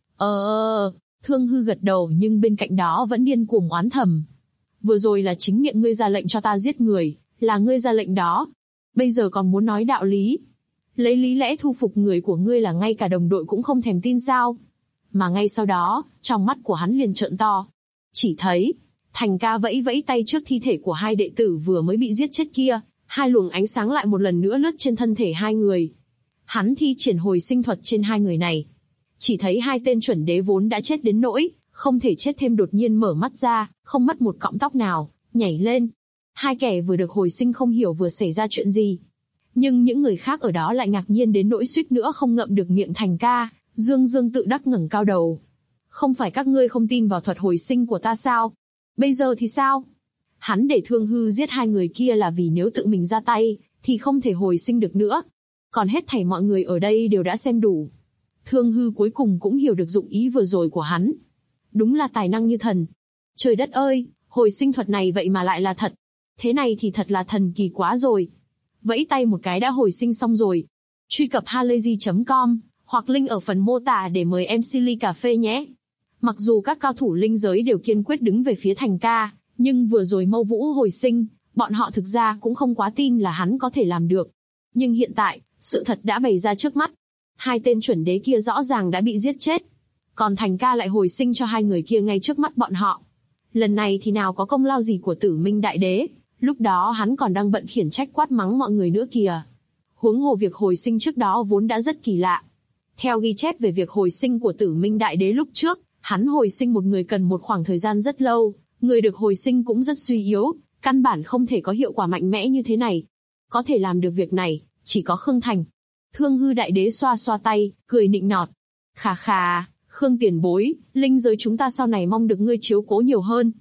Thương Hư gật đầu nhưng bên cạnh đó vẫn điên cuồng oán thầm. Vừa rồi là chính miệng ngươi ra lệnh cho ta giết người, là ngươi ra lệnh đó. Bây giờ còn muốn nói đạo lý. Lấy lý lẽ thu phục người của ngươi là ngay cả đồng đội cũng không thèm tin sao? Mà ngay sau đó, trong mắt của hắn liền trợn to. Chỉ thấy, Thành Ca vẫy vẫy tay trước thi thể của hai đệ tử vừa mới bị giết chết kia, hai luồng ánh sáng lại một lần nữa lướt trên thân thể hai người. Hắn thi triển hồi sinh thuật trên hai người này. Chỉ thấy hai tên chuẩn đế vốn đã chết đến nỗi, không thể chết thêm đột nhiên mở mắt ra, không mất một cọng tóc nào, nhảy lên. Hai kẻ vừa được hồi sinh không hiểu vừa xảy ra chuyện gì. Nhưng những người khác ở đó lại ngạc nhiên đến nỗi suýt nữa không ngậm được miệng. Thành Ca, dương tự đắc ngẩng cao đầu. Không phải các ngươi không tin vào thuật hồi sinh của ta sao? Bây giờ thì sao? Hắn để Thương Hư giết hai người kia là vì nếu tự mình ra tay, thì không thể hồi sinh được nữa. Còn hết thảy mọi người ở đây đều đã xem đủ. Thương Hư cuối cùng cũng hiểu được dụng ý vừa rồi của hắn. Đúng là tài năng như thần. Trời đất ơi, hồi sinh thuật này vậy mà lại là thật. Thế này thì thật là thần kỳ quá rồi. Vẫy tay một cái đã hồi sinh xong rồi. Truy cập halayzi.com hoặc link ở phần mô tả để mời MC ly cà phê nhé. Mặc dù các cao thủ linh giới đều kiên quyết đứng về phía Thành Ca, nhưng vừa rồi Mâu Vũ hồi sinh, bọn họ thực ra cũng không quá tin là hắn có thể làm được. Nhưng hiện tại, sự thật đã bày ra trước mắt. Hai tên chuẩn đế kia rõ ràng đã bị giết chết. Còn Thành Ca lại hồi sinh cho hai người kia ngay trước mắt bọn họ. Lần này thì nào có công lao gì của Tử Minh Đại Đế, lúc đó hắn còn đang bận khiển trách quát mắng mọi người nữa kìa. Huống hồ việc hồi sinh trước đó vốn đã rất kỳ lạ. Theo ghi chép về việc hồi sinh của Tử Minh Đại Đế lúc trước, hắn hồi sinh một người cần một khoảng thời gian rất lâu, người được hồi sinh cũng rất suy yếu, căn bản không thể có hiệu quả mạnh mẽ như thế này. Có thể làm được việc này, chỉ có Khương Thành. Thương Hư Đại Đế xoa xoa tay, cười nịnh nọt. Khà khà, Khương tiền bối, linh giới chúng ta sau này mong được ngươi chiếu cố nhiều hơn.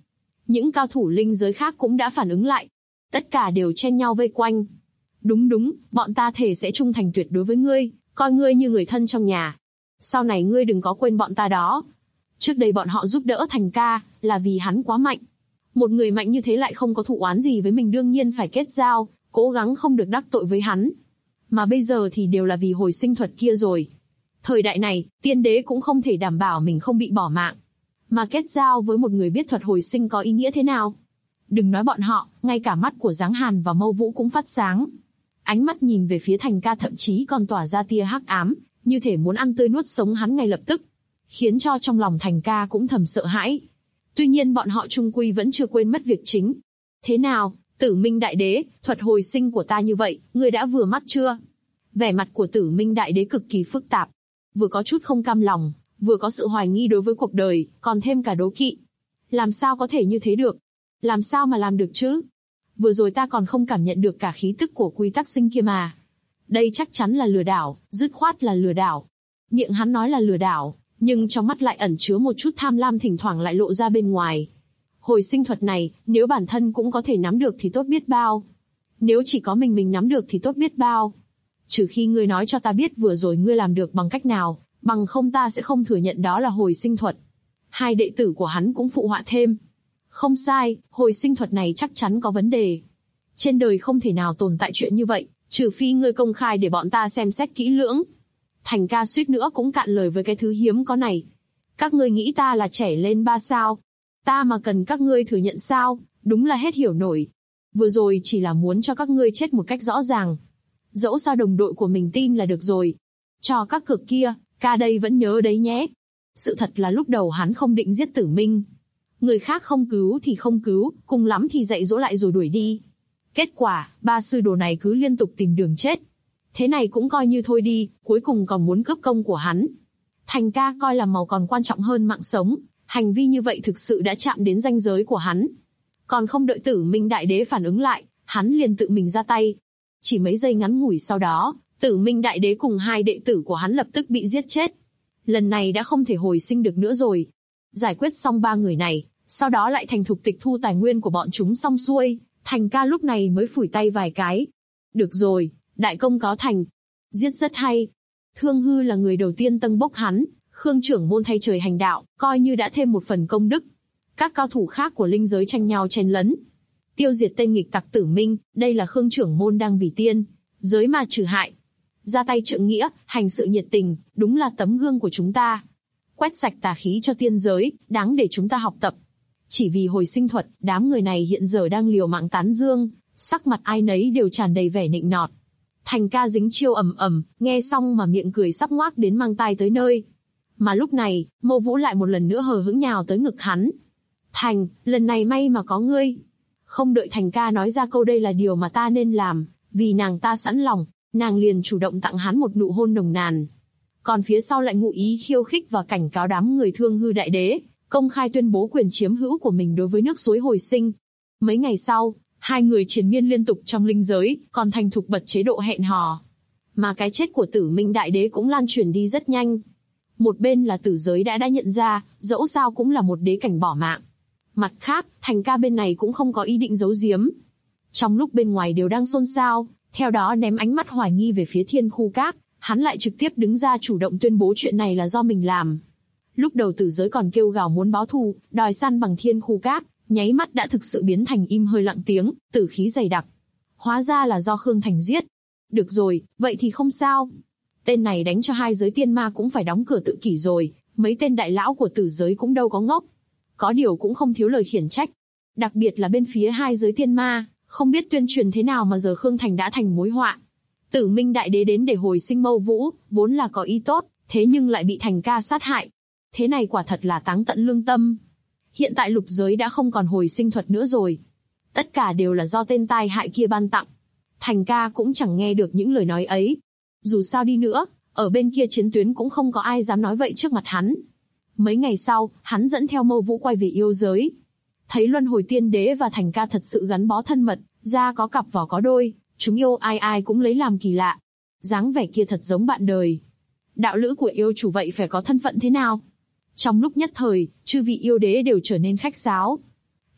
Những cao thủ linh giới khác cũng đã phản ứng lại. Tất cả đều chen nhau vây quanh. Đúng, bọn ta thề sẽ trung thành tuyệt đối với ngươi, coi ngươi như người thân trong nhà. Sau này ngươi đừng có quên bọn ta đó. Trước đây bọn họ giúp đỡ Thành ca, là vì hắn quá mạnh. Một người mạnh như thế lại không có thù oán gì với mình, đương nhiên phải kết giao, cố gắng không được đắc tội với hắn. Mà bây giờ thì đều là vì hồi sinh thuật kia rồi. Thời đại này, tiên đế cũng không thể đảm bảo mình không bị bỏ mạng. Mà kết giao với một người biết thuật hồi sinh có ý nghĩa thế nào? Đừng nói bọn họ, ngay cả mắt của Giáng Hàn và Mâu Vũ cũng phát sáng. Ánh mắt nhìn về phía Thành ca thậm chí còn tỏa ra tia hắc ám, như thể muốn ăn tươi nuốt sống hắn ngay lập tức. Khiến cho trong lòng Thành ca cũng thầm sợ hãi. Tuy nhiên bọn họ chung quy vẫn chưa quên mất việc chính. Thế nào, Tử Minh Đại Đế, thuật hồi sinh của ta như vậy, ngươi đã vừa mắt chưa? Vẻ mặt của Tử Minh Đại Đế cực kỳ phức tạp. Vừa có chút không cam lòng, vừa có sự hoài nghi đối với cuộc đời, còn thêm cả đố kỵ. Làm sao có thể như thế được? Làm sao mà làm được chứ? Vừa rồi ta còn không cảm nhận được cả khí tức của quy tắc sinh kia mà. Đây chắc chắn là lừa đảo, dứt khoát là lừa đảo. Miệng hắn nói là lừa đảo, nhưng trong mắt lại ẩn chứa một chút tham lam, thỉnh thoảng lại lộ ra bên ngoài. Hồi sinh thuật này, nếu bản thân cũng có thể nắm được thì tốt biết bao. Nếu chỉ có mình nắm được thì tốt biết bao. Trừ khi ngươi nói cho ta biết vừa rồi ngươi làm được bằng cách nào, bằng không ta sẽ không thừa nhận đó là hồi sinh thuật. Hai đệ tử của hắn cũng phụ họa thêm. Không sai, hồi sinh thuật này chắc chắn có vấn đề. Trên đời không thể nào tồn tại chuyện như vậy, trừ phi ngươi công khai để bọn ta xem xét kỹ lưỡng. Thành ca suýt nữa cũng cạn lời với cái thứ hiếm có này. Các ngươi nghĩ ta là trẻ lên 3 sao? Ta mà cần các ngươi thừa nhận sao? Đúng là hết hiểu nổi. Vừa rồi chỉ là muốn cho các ngươi chết một cách rõ ràng. Dẫu sao đồng đội của mình tin là được rồi. Cho các cược kia, ca đây vẫn nhớ đấy nhé. Sự thật là lúc đầu hắn không định giết Tử Minh. Người khác không cứu thì không cứu, cùng lắm thì dạy dỗ lại rồi đuổi đi. Kết quả, ba sư đồ này cứ liên tục tìm đường chết. Thế này cũng coi như thôi đi, cuối cùng còn muốn cướp công của hắn. Thành ca coi là màu còn quan trọng hơn mạng sống, hành vi như vậy thực sự đã chạm đến ranh giới của hắn. Còn không đợi Tử Minh Đại Đế phản ứng lại, hắn liền tự mình ra tay. Chỉ mấy giây ngắn ngủi sau đó, Tử Minh Đại Đế cùng hai đệ tử của hắn lập tức bị giết chết. Lần này đã không thể hồi sinh được nữa rồi. Giải quyết xong ba người này, sau đó lại thành thục tịch thu tài nguyên của bọn chúng xong xuôi, Thành ca lúc này mới phủi tay vài cái. Được rồi, đại công cáo thành. Giết rất hay. Thương Hư là người đầu tiên tâng bốc hắn, Khương trưởng môn thay trời hành đạo, coi như đã thêm một phần công đức. Các cao thủ khác của linh giới tranh nhau chen lấn. Tiêu diệt tên nghịch tặc Tử Minh, đây là Khương trưởng môn đang vì tiên giới mà trừ hại. Ra tay trượng nghĩa, hành sự nhiệt tình, đúng là tấm gương của chúng ta. Quét sạch tà khí cho tiên giới, đáng để chúng ta học tập. Chỉ vì hồi sinh thuật, đám người này hiện giờ đang liều mạng tán dương, sắc mặt ai nấy đều tràn đầy vẻ nịnh nọt. Thành ca dính chiêu ầm ầm, nghe xong mà miệng cười sắp ngoác đến mang tai tới nơi. Mà lúc này, Mâu Vũ lại một lần nữa hờ hững nhào tới ngực hắn. Thành, lần này may mà có ngươi. Không đợi Thành ca nói ra câu đây là điều mà ta nên làm, vì nàng ta sẵn lòng, nàng liền chủ động tặng hắn một nụ hôn nồng nàn. Còn phía sau lại ngụ ý khiêu khích và cảnh cáo đám người Thương Hư Đại Đế, công khai tuyên bố quyền chiếm hữu của mình đối với nước suối hồi sinh. Mấy ngày sau, hai người triền miên liên tục trong linh giới, còn thành thục bật chế độ hẹn hò. Mà cái chết của Tử Minh Đại Đế cũng lan truyền đi rất nhanh. Một bên là tử giới đã nhận ra, dẫu sao cũng là một đế cảnh bỏ mạng. Mặt khác, Thành ca bên này cũng không có ý định giấu giếm. Trong lúc bên ngoài đều đang xôn xao, theo đó ném ánh mắt hoài nghi về phía Thiên Khu Các, hắn lại trực tiếp đứng ra chủ động tuyên bố chuyện này là do mình làm. Lúc đầu tử giới còn kêu gào muốn báo thù, đòi săn bằng Thiên Khu Các, nháy mắt đã thực sự biến thành im hơi lặng tiếng, tử khí dày đặc. Hóa ra là do Khương Thành giết. Được rồi, vậy thì không sao. Tên này đánh cho hai giới tiên ma cũng phải đóng cửa tự kỷ rồi, mấy tên đại lão của tử giới cũng đâu có ngốc. Có điều cũng không thiếu lời khiển trách. Đặc biệt là bên phía hai giới tiên ma, không biết tuyên truyền thế nào mà giờ Khương Thành đã thành mối họa. Tử Minh Đại Đế đến để hồi sinh Mâu Vũ, vốn là có ý tốt, thế nhưng lại bị Thành ca sát hại. Thế này quả thật là táng tận lương tâm. Hiện tại lục giới đã không còn hồi sinh thuật nữa rồi. Tất cả đều là do tên tai hại kia ban tặng. Thành ca cũng chẳng nghe được những lời nói ấy. Dù sao đi nữa, ở bên kia chiến tuyến cũng không có ai dám nói vậy trước mặt hắn. Mấy ngày sau, hắn dẫn theo Mâu Vũ quay về yêu giới. Thấy Luân Hồi Tiên Đế và Thành ca thật sự gắn bó thân mật, da có cặp vỏ có đôi, chúng yêu ai ai cũng lấy làm kỳ lạ. Dáng vẻ kia thật giống bạn đời. Đạo lữ của yêu chủ vậy phải có thân phận thế nào? Trong lúc nhất thời, chư vị yêu đế đều trở nên khách sáo.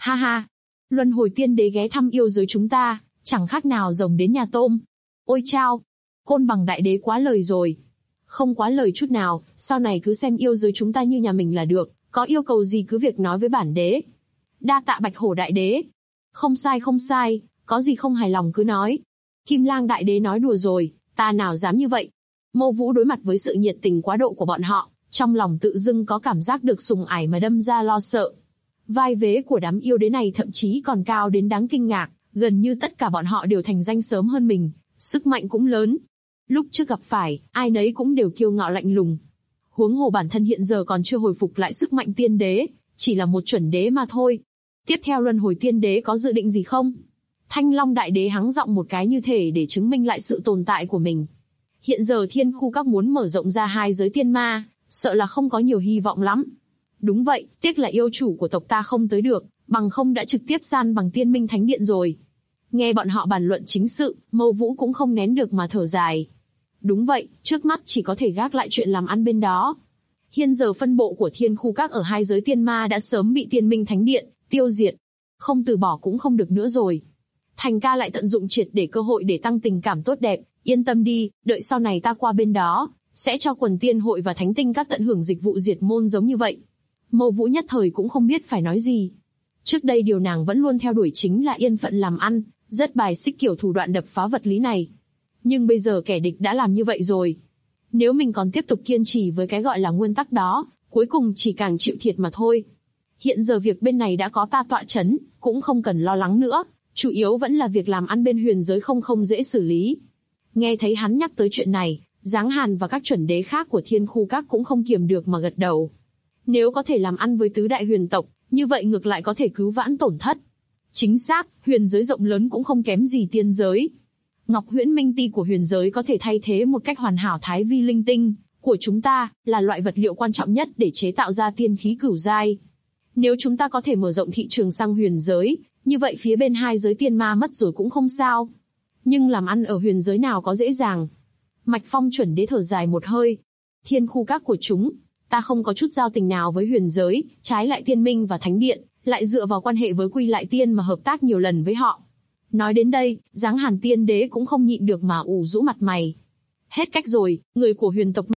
Ha ha, luân hồi tiên đế ghé thăm yêu giới chúng ta, chẳng khác nào rồng đến nhà tôm. Ôi chao, Côn Bằng đại đế quá lời rồi. Không quá lời chút nào, sau này cứ xem yêu giới chúng ta như nhà mình là được, có yêu cầu gì cứ việc nói với bản đế. Đa tạ Bạch Hổ đại đế. Không sai, có gì không hài lòng cứ nói. Kim Lang đại đế nói đùa rồi, ta nào dám như vậy. Mâu Vũ đối mặt với sự nhiệt tình quá độ của bọn họ, trong lòng tự dưng có cảm giác được sùng ải mà đâm ra lo sợ. Vai vế của đám yêu đế này thậm chí còn cao đến đáng kinh ngạc, gần như tất cả bọn họ đều thành danh sớm hơn mình, sức mạnh cũng lớn. Lúc trước gặp phải, ai nấy cũng đều kiêu ngạo lạnh lùng. Huống hồ bản thân hiện giờ còn chưa hồi phục lại sức mạnh tiên đế, chỉ là một chuẩn đế mà thôi. Tiếp theo luân hồi tiên đế có dự định gì không? Thanh Long đại đế hắng giọng một cái như thể để chứng minh lại sự tồn tại của mình. Hiện giờ Thiên Khu Các muốn mở rộng ra 2 giới tiên ma, sợ là không có nhiều hy vọng lắm. Đúng vậy, tiếc là yêu chủ của tộc ta không tới được, bằng không đã trực tiếp san bằng Tiên Minh Thánh Điện rồi. Nghe bọn họ bàn luận chính sự, Mâu Vũ cũng không nén được mà thở dài. Đúng vậy, trước mắt chỉ có thể gác lại chuyện làm ăn bên đó. Hiện giờ phân bộ của Thiên Khu Các ở 2 giới tiên ma đã sớm bị Tiên Minh Thánh Điện tiêu diệt, không từ bỏ cũng không được nữa rồi. Thành ca lại tận dụng triệt để cơ hội để tăng tình cảm tốt đẹp, yên tâm đi, đợi sau này ta qua bên đó, sẽ cho quần tiên hội và thánh tinh các tận hưởng dịch vụ diệt môn giống như vậy. Mâu Vũ nhất thời cũng không biết phải nói gì. Trước đây điều nàng vẫn luôn theo đuổi chính là yên phận làm ăn, rất bài xích kiểu thủ đoạn đập phá vật lý này. Nhưng bây giờ kẻ địch đã làm như vậy rồi. Nếu mình còn tiếp tục kiên trì với cái gọi là nguyên tắc đó, cuối cùng chỉ càng chịu thiệt mà thôi. Hiện giờ việc bên này đã có ta tọa chấn, cũng không cần lo lắng nữa, chủ yếu vẫn là việc làm ăn bên huyền giới không dễ xử lý. Nghe thấy hắn nhắc tới chuyện này, Giáng Hàn và các chuẩn đế khác của Thiên Khu Các cũng không kiềm được mà gật đầu. Nếu có thể làm ăn với tứ đại huyền tộc, như vậy ngược lại có thể cứu vãn tổn thất. Chính xác, huyền giới rộng lớn cũng không kém gì tiên giới. Ngọc Huyễn Minh Ti của huyền giới có thể thay thế một cách hoàn hảo Thái Vi Linh Tinh của chúng ta, là loại vật liệu quan trọng nhất để chế tạo ra tiên khí cửu giai. Nếu chúng ta có thể mở rộng thị trường sang huyền giới, như vậy phía bên 2 giới tiên ma mất rồi cũng không sao. Nhưng làm ăn ở huyền giới nào có dễ dàng. Mạch Phong chuẩn đế thở dài một hơi. Thiên Khu Các của chúng, ta không có chút giao tình nào với huyền giới, trái lại Tiên Minh và Thánh Điện, lại dựa vào quan hệ với Quy Lại Tiên mà hợp tác nhiều lần với họ. Nói đến đây, Giáng Hàn tiên đế cũng không nhịn được mà ủ rũ mặt mày. Hết cách rồi, người của huyền tộc.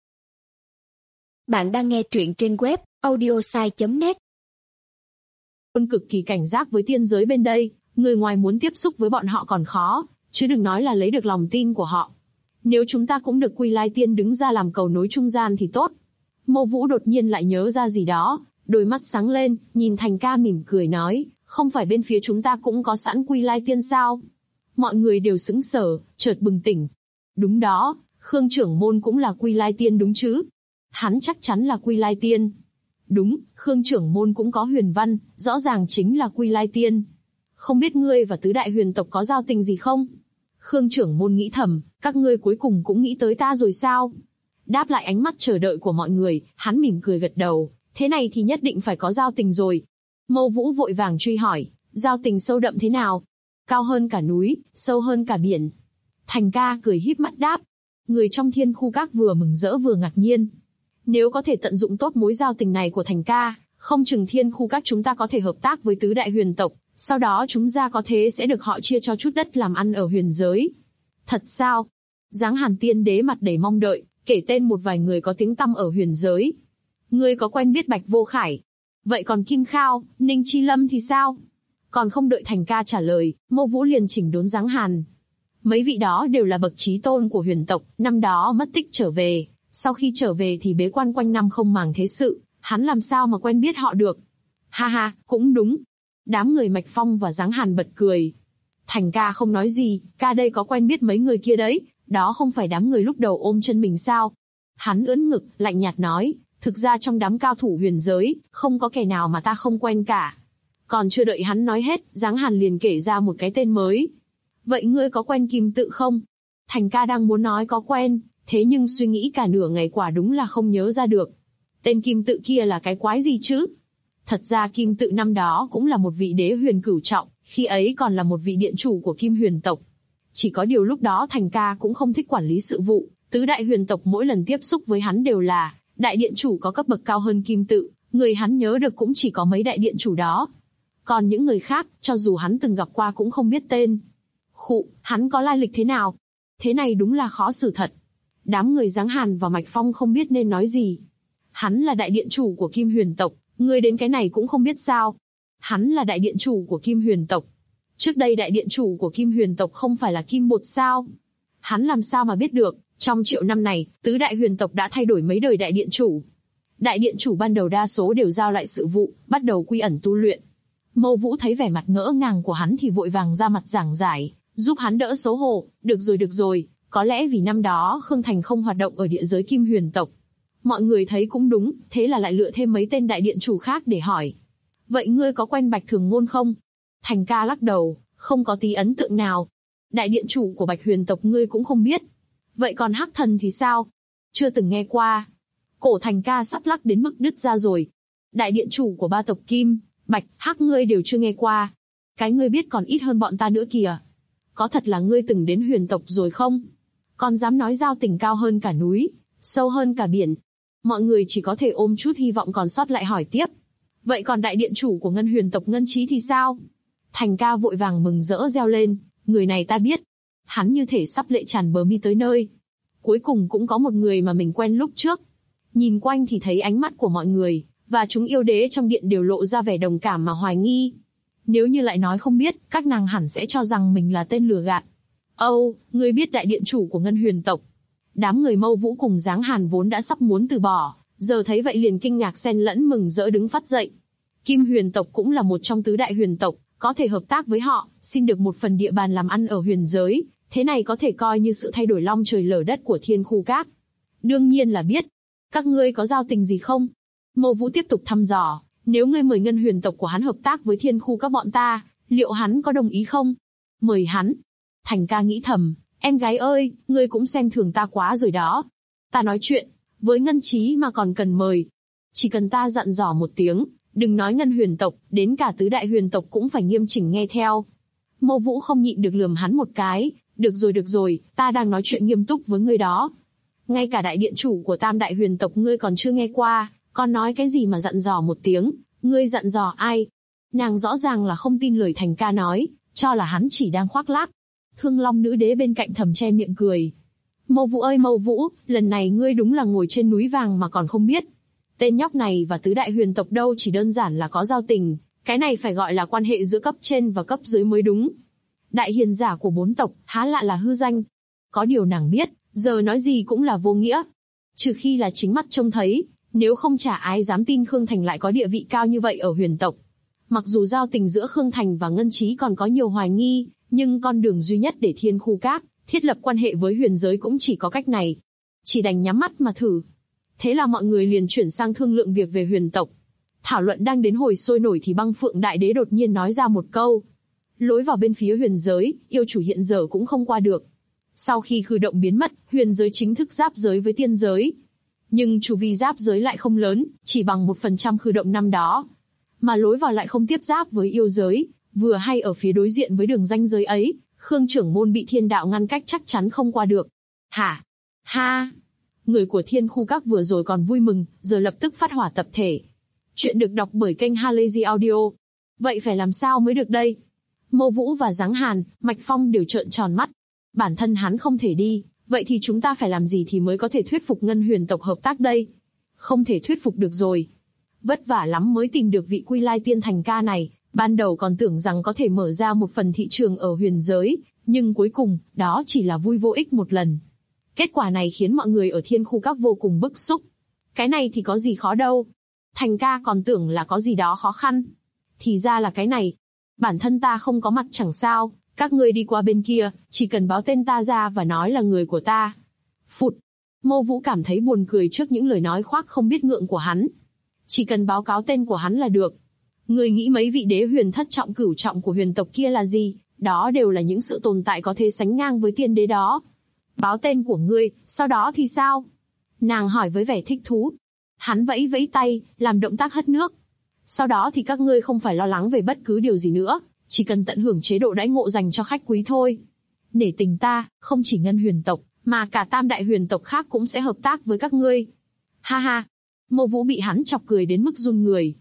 Bạn đang nghe truyện trên web audiosai.net. Luôn cực kỳ cảnh giác với tiên giới bên đây, người ngoài muốn tiếp xúc với bọn họ còn khó, chứ đừng nói là lấy được lòng tin của họ. Nếu chúng ta cũng được Quy Lai Tiên đứng ra làm cầu nối trung gian thì tốt. Mâu Vũ đột nhiên lại nhớ ra gì đó, đôi mắt sáng lên, nhìn Thành ca mỉm cười nói, không phải bên phía chúng ta cũng có sẵn Quy Lai Tiên sao? Mọi người đều sững sờ, chợt bừng tỉnh. Đúng đó, Khương trưởng môn cũng là Quy Lai Tiên đúng chứ? Hắn chắc chắn là Quy Lai Tiên. Đúng, Khương trưởng môn cũng có huyền văn, rõ ràng chính là Quy Lai Tiên. Không biết ngươi và tứ đại huyền tộc có giao tình gì không? Khương trưởng môn nghĩ thầm, các ngươi cuối cùng cũng nghĩ tới ta rồi sao? Đáp lại ánh mắt chờ đợi của mọi người, hắn mỉm cười gật đầu, thế này thì nhất định phải có giao tình rồi. Mâu Vũ vội vàng truy hỏi, giao tình sâu đậm thế nào? Cao hơn cả núi, sâu hơn cả biển. Thành ca cười híp mắt đáp. Người trong Thiên Khu Các vừa mừng rỡ vừa ngạc nhiên. Nếu có thể tận dụng tốt mối giao tình này của Thành ca, không chừng Thiên Khu Các chúng ta có thể hợp tác với tứ đại huyền tộc, sau đó chúng ta có thế sẽ được họ chia cho chút đất làm ăn ở huyền giới. Thật sao? Giáng Hàn tiên đế mặt đầy mong đợi, kể tên một vài người có tiếng tăm ở huyền giới. Ngươi có quen biết Bạch Vô Khải? Vậy còn Kim Khao, Ninh Chi Lâm thì sao? Còn không đợi Thành ca trả lời, Mâu Vũ liền chỉnh đốn Giáng Hàn. Mấy vị đó đều là bậc chí tôn của huyền tộc, năm đó mất tích trở về. Sau khi trở về thì bế quan quanh năm không màng thế sự, hắn làm sao mà quen biết họ được? Ha ha, cũng đúng. Đám người Mạch Phong và Giáng Hàn bật cười. Thành ca không nói gì, ca đây có quen biết mấy người kia đấy, đó không phải đám người lúc đầu ôm chân mình sao? Hắn ưỡn ngực, lạnh nhạt nói, thực ra trong đám cao thủ huyền giới, không có kẻ nào mà ta không quen cả. Còn chưa đợi hắn nói hết, Giáng Hàn liền kể ra một cái tên mới. Vậy ngươi có quen Kim Tự không? Thành ca đang muốn nói có quen, thế nhưng suy nghĩ cả nửa ngày quả đúng là không nhớ ra được. Tên Kim Tự kia là cái quái gì chứ? Thật ra Kim Tự năm đó cũng là một vị đế huyền cửu trọng, khi ấy còn là một vị điện chủ của Kim huyền tộc. Chỉ có điều lúc đó Thành ca cũng không thích quản lý sự vụ, tứ đại huyền tộc mỗi lần tiếp xúc với hắn đều là đại điện chủ có cấp bậc cao hơn Kim Tự, người hắn nhớ được cũng chỉ có mấy đại điện chủ đó. Còn những người khác, cho dù hắn từng gặp qua cũng không biết tên. Hắn có lai lịch thế nào? Thế này đúng là khó xử thật. Đám người Giáng Hàn và Mạch Phong không biết nên nói gì. Hắn là đại điện chủ của Kim Huyền tộc, ngươi đến cái này cũng không biết sao? Hắn là đại điện chủ của Kim Huyền tộc. Trước đây đại điện chủ của Kim Huyền tộc không phải là Kim Bột sao? Hắn làm sao mà biết được, trong triệu năm này, tứ đại huyền tộc đã thay đổi mấy đời đại điện chủ. Đại điện chủ ban đầu đa số đều giao lại sự vụ, bắt đầu quy ẩn tu luyện. Mâu Vũ thấy vẻ mặt ngỡ ngàng của hắn thì vội vàng ra mặt giảng giải, giúp hắn đỡ xấu hổ. Được rồi, có lẽ vì năm đó Khương Thành không hoạt động ở địa giới Kim Huyền tộc. Mọi người thấy cũng đúng, thế là lại lựa thêm mấy tên đại điện chủ khác để hỏi. Vậy ngươi có quen Bạch Thường Ngôn không? Thành ca lắc đầu, không có tí ấn tượng nào. Đại điện chủ của Bạch Huyền tộc ngươi cũng không biết. Vậy còn Hắc Thần thì sao? Chưa từng nghe qua. Cổ Thành ca sắp lắc đến mức đứt ra rồi. Đại điện chủ của ba tộc Kim, Bạch, Hắc ngươi đều chưa nghe qua. Cái ngươi biết còn ít hơn bọn ta nữa kìa. Có thật là ngươi từng đến Huyền tộc rồi không? Còn dám nói giao tình cao hơn cả núi, sâu hơn cả biển. Mọi người chỉ có thể ôm chút hy vọng còn sót lại hỏi tiếp. Vậy còn đại điện chủ của Ngân Huyền tộc Ngân Trí thì sao? Thành ca vội vàng mừng rỡ reo lên, người này ta biết. Hắn như thể sắp lệ tràn bờ mi tới nơi. Cuối cùng cũng có một người mà mình quen lúc trước. Nhìn quanh thì thấy ánh mắt của mọi người, và chúng yêu đế trong điện đều lộ ra vẻ đồng cảm mà hoài nghi. Nếu như lại nói không biết, các nàng hẳn sẽ cho rằng mình là tên lừa gạt. Ngươi biết đại điện chủ của Ngân Huyền tộc. Đám người Mâu Vũ cùng Giáng Hàn vốn đã sắp muốn từ bỏ, giờ thấy vậy liền kinh ngạc xen lẫn mừng rỡ đứng phát dậy. Kim Huyền tộc cũng là một trong tứ đại huyền tộc, có thể hợp tác với họ, xin được một phần địa bàn làm ăn ở huyền giới, thế này có thể coi như sự thay đổi long trời lở đất của Thiên Khu Các. Đương nhiên là biết. Các ngươi có giao tình gì không? Mâu Vũ tiếp tục thăm dò, nếu ngươi mời Ngân Huyền tộc của hắn hợp tác với Thiên Khu Các bọn ta, liệu hắn có đồng ý không? Mời hắn. Thành ca nghĩ thầm, em gái ơi, ngươi cũng xem thường ta quá rồi đó. Ta nói chuyện, với Ngân Trí mà còn cần mời. Chỉ cần ta dặn dò một tiếng, đừng nói Ngân Huyền tộc, đến cả tứ đại huyền tộc cũng phải nghiêm chỉnh nghe theo. Mâu Vũ không nhịn được lườm hắn một cái, được rồi, ta đang nói chuyện nghiêm túc với ngươi đó. Ngay cả đại điện chủ của Tam đại huyền tộc ngươi còn chưa nghe qua, còn nói cái gì mà dặn dò một tiếng, ngươi dặn dò ai? Nàng rõ ràng là không tin lời Thành ca nói, cho là hắn chỉ đang khoác lác. Thương Long nữ đế bên cạnh thầm che miệng cười. Mâu Vũ ơi Mâu Vũ, lần này ngươi đúng là ngồi trên núi vàng mà còn không biết. Tên nhóc này và tứ đại huyền tộc đâu chỉ đơn giản là có giao tình, cái này phải gọi là quan hệ giữa cấp trên và cấp dưới mới đúng. Đại hiền giả của bốn tộc, há lạ là hư danh. Có điều nàng biết, giờ nói gì cũng là vô nghĩa. Trừ khi là chính mắt trông thấy, nếu không chả ai dám tin Khương Thành lại có địa vị cao như vậy ở huyền tộc. Mặc dù giao tình giữa Khương Thành và Ngân Trí còn có nhiều hoài nghi, nhưng con đường duy nhất để Thiên Khu Các thiết lập quan hệ với huyền giới cũng chỉ có cách này. Chỉ đành nhắm mắt mà thử. Thế là mọi người liền chuyển sang thương lượng việc về huyền tộc. Thảo luận đang đến hồi sôi nổi thì Băng Phượng Đại Đế đột nhiên nói ra một câu. Lối vào bên phía huyền giới, yêu chủ hiện giờ cũng không qua được. Sau khi khư động biến mất, huyền giới chính thức giáp giới với tiên giới. Nhưng chu vi giáp giới lại không lớn, chỉ bằng 1% khư động năm đó. Mà lối vào lại không tiếp giáp với yêu giới, vừa hay ở phía đối diện với đường ranh giới ấy, Khương trưởng môn bị thiên đạo ngăn cách chắc chắn không qua được. Hả? Ha! Người của Thiên Khu Các vừa rồi còn vui mừng, giờ lập tức phát hỏa tập thể. Chuyện được đọc bởi kênh Halazy Audio. Vậy phải làm sao mới được đây? Mâu Vũ và Giáng Hàn, Mạch Phong đều trợn tròn mắt. Bản thân hắn không thể đi, vậy thì chúng ta phải làm gì thì mới có thể thuyết phục Ngân Huyền tộc hợp tác đây? Không thể thuyết phục được rồi. Vất vả lắm mới tìm được vị Quy Lai Tiên Thành ca này, ban đầu còn tưởng rằng có thể mở ra một phần thị trường ở huyền giới, nhưng cuối cùng, đó chỉ là vui vô ích một lần. Kết quả này khiến mọi người ở Thiên Khu Các vô cùng bức xúc. Cái này thì có gì khó đâu. Thành ca còn tưởng là có gì đó khó khăn. Thì ra là cái này. Bản thân ta không có mặt chẳng sao, các ngươi đi qua bên kia, chỉ cần báo tên ta ra và nói là người của ta. Phụt. Mâu Vũ cảm thấy buồn cười trước những lời nói khoác không biết ngượng của hắn. Chỉ cần báo cáo tên của hắn là được. Ngươi nghĩ mấy vị đế huyền thất trọng cửu trọng của huyền tộc kia là gì? Đó đều là những sự tồn tại có thể sánh ngang với tiên đế đó. Báo tên của ngươi, sau đó thì sao? Nàng hỏi với vẻ thích thú. Hắn vẫy vẫy tay, làm động tác hất nước. Sau đó thì các ngươi không phải lo lắng về bất cứ điều gì nữa, chỉ cần tận hưởng chế độ đãi ngộ dành cho khách quý thôi. Nể tình ta, không chỉ Ngân Huyền tộc, mà cả Tam đại huyền tộc khác cũng sẽ hợp tác với các ngươi. Ha ha. Mâu Vũ bị hắn chọc cười đến mức run người.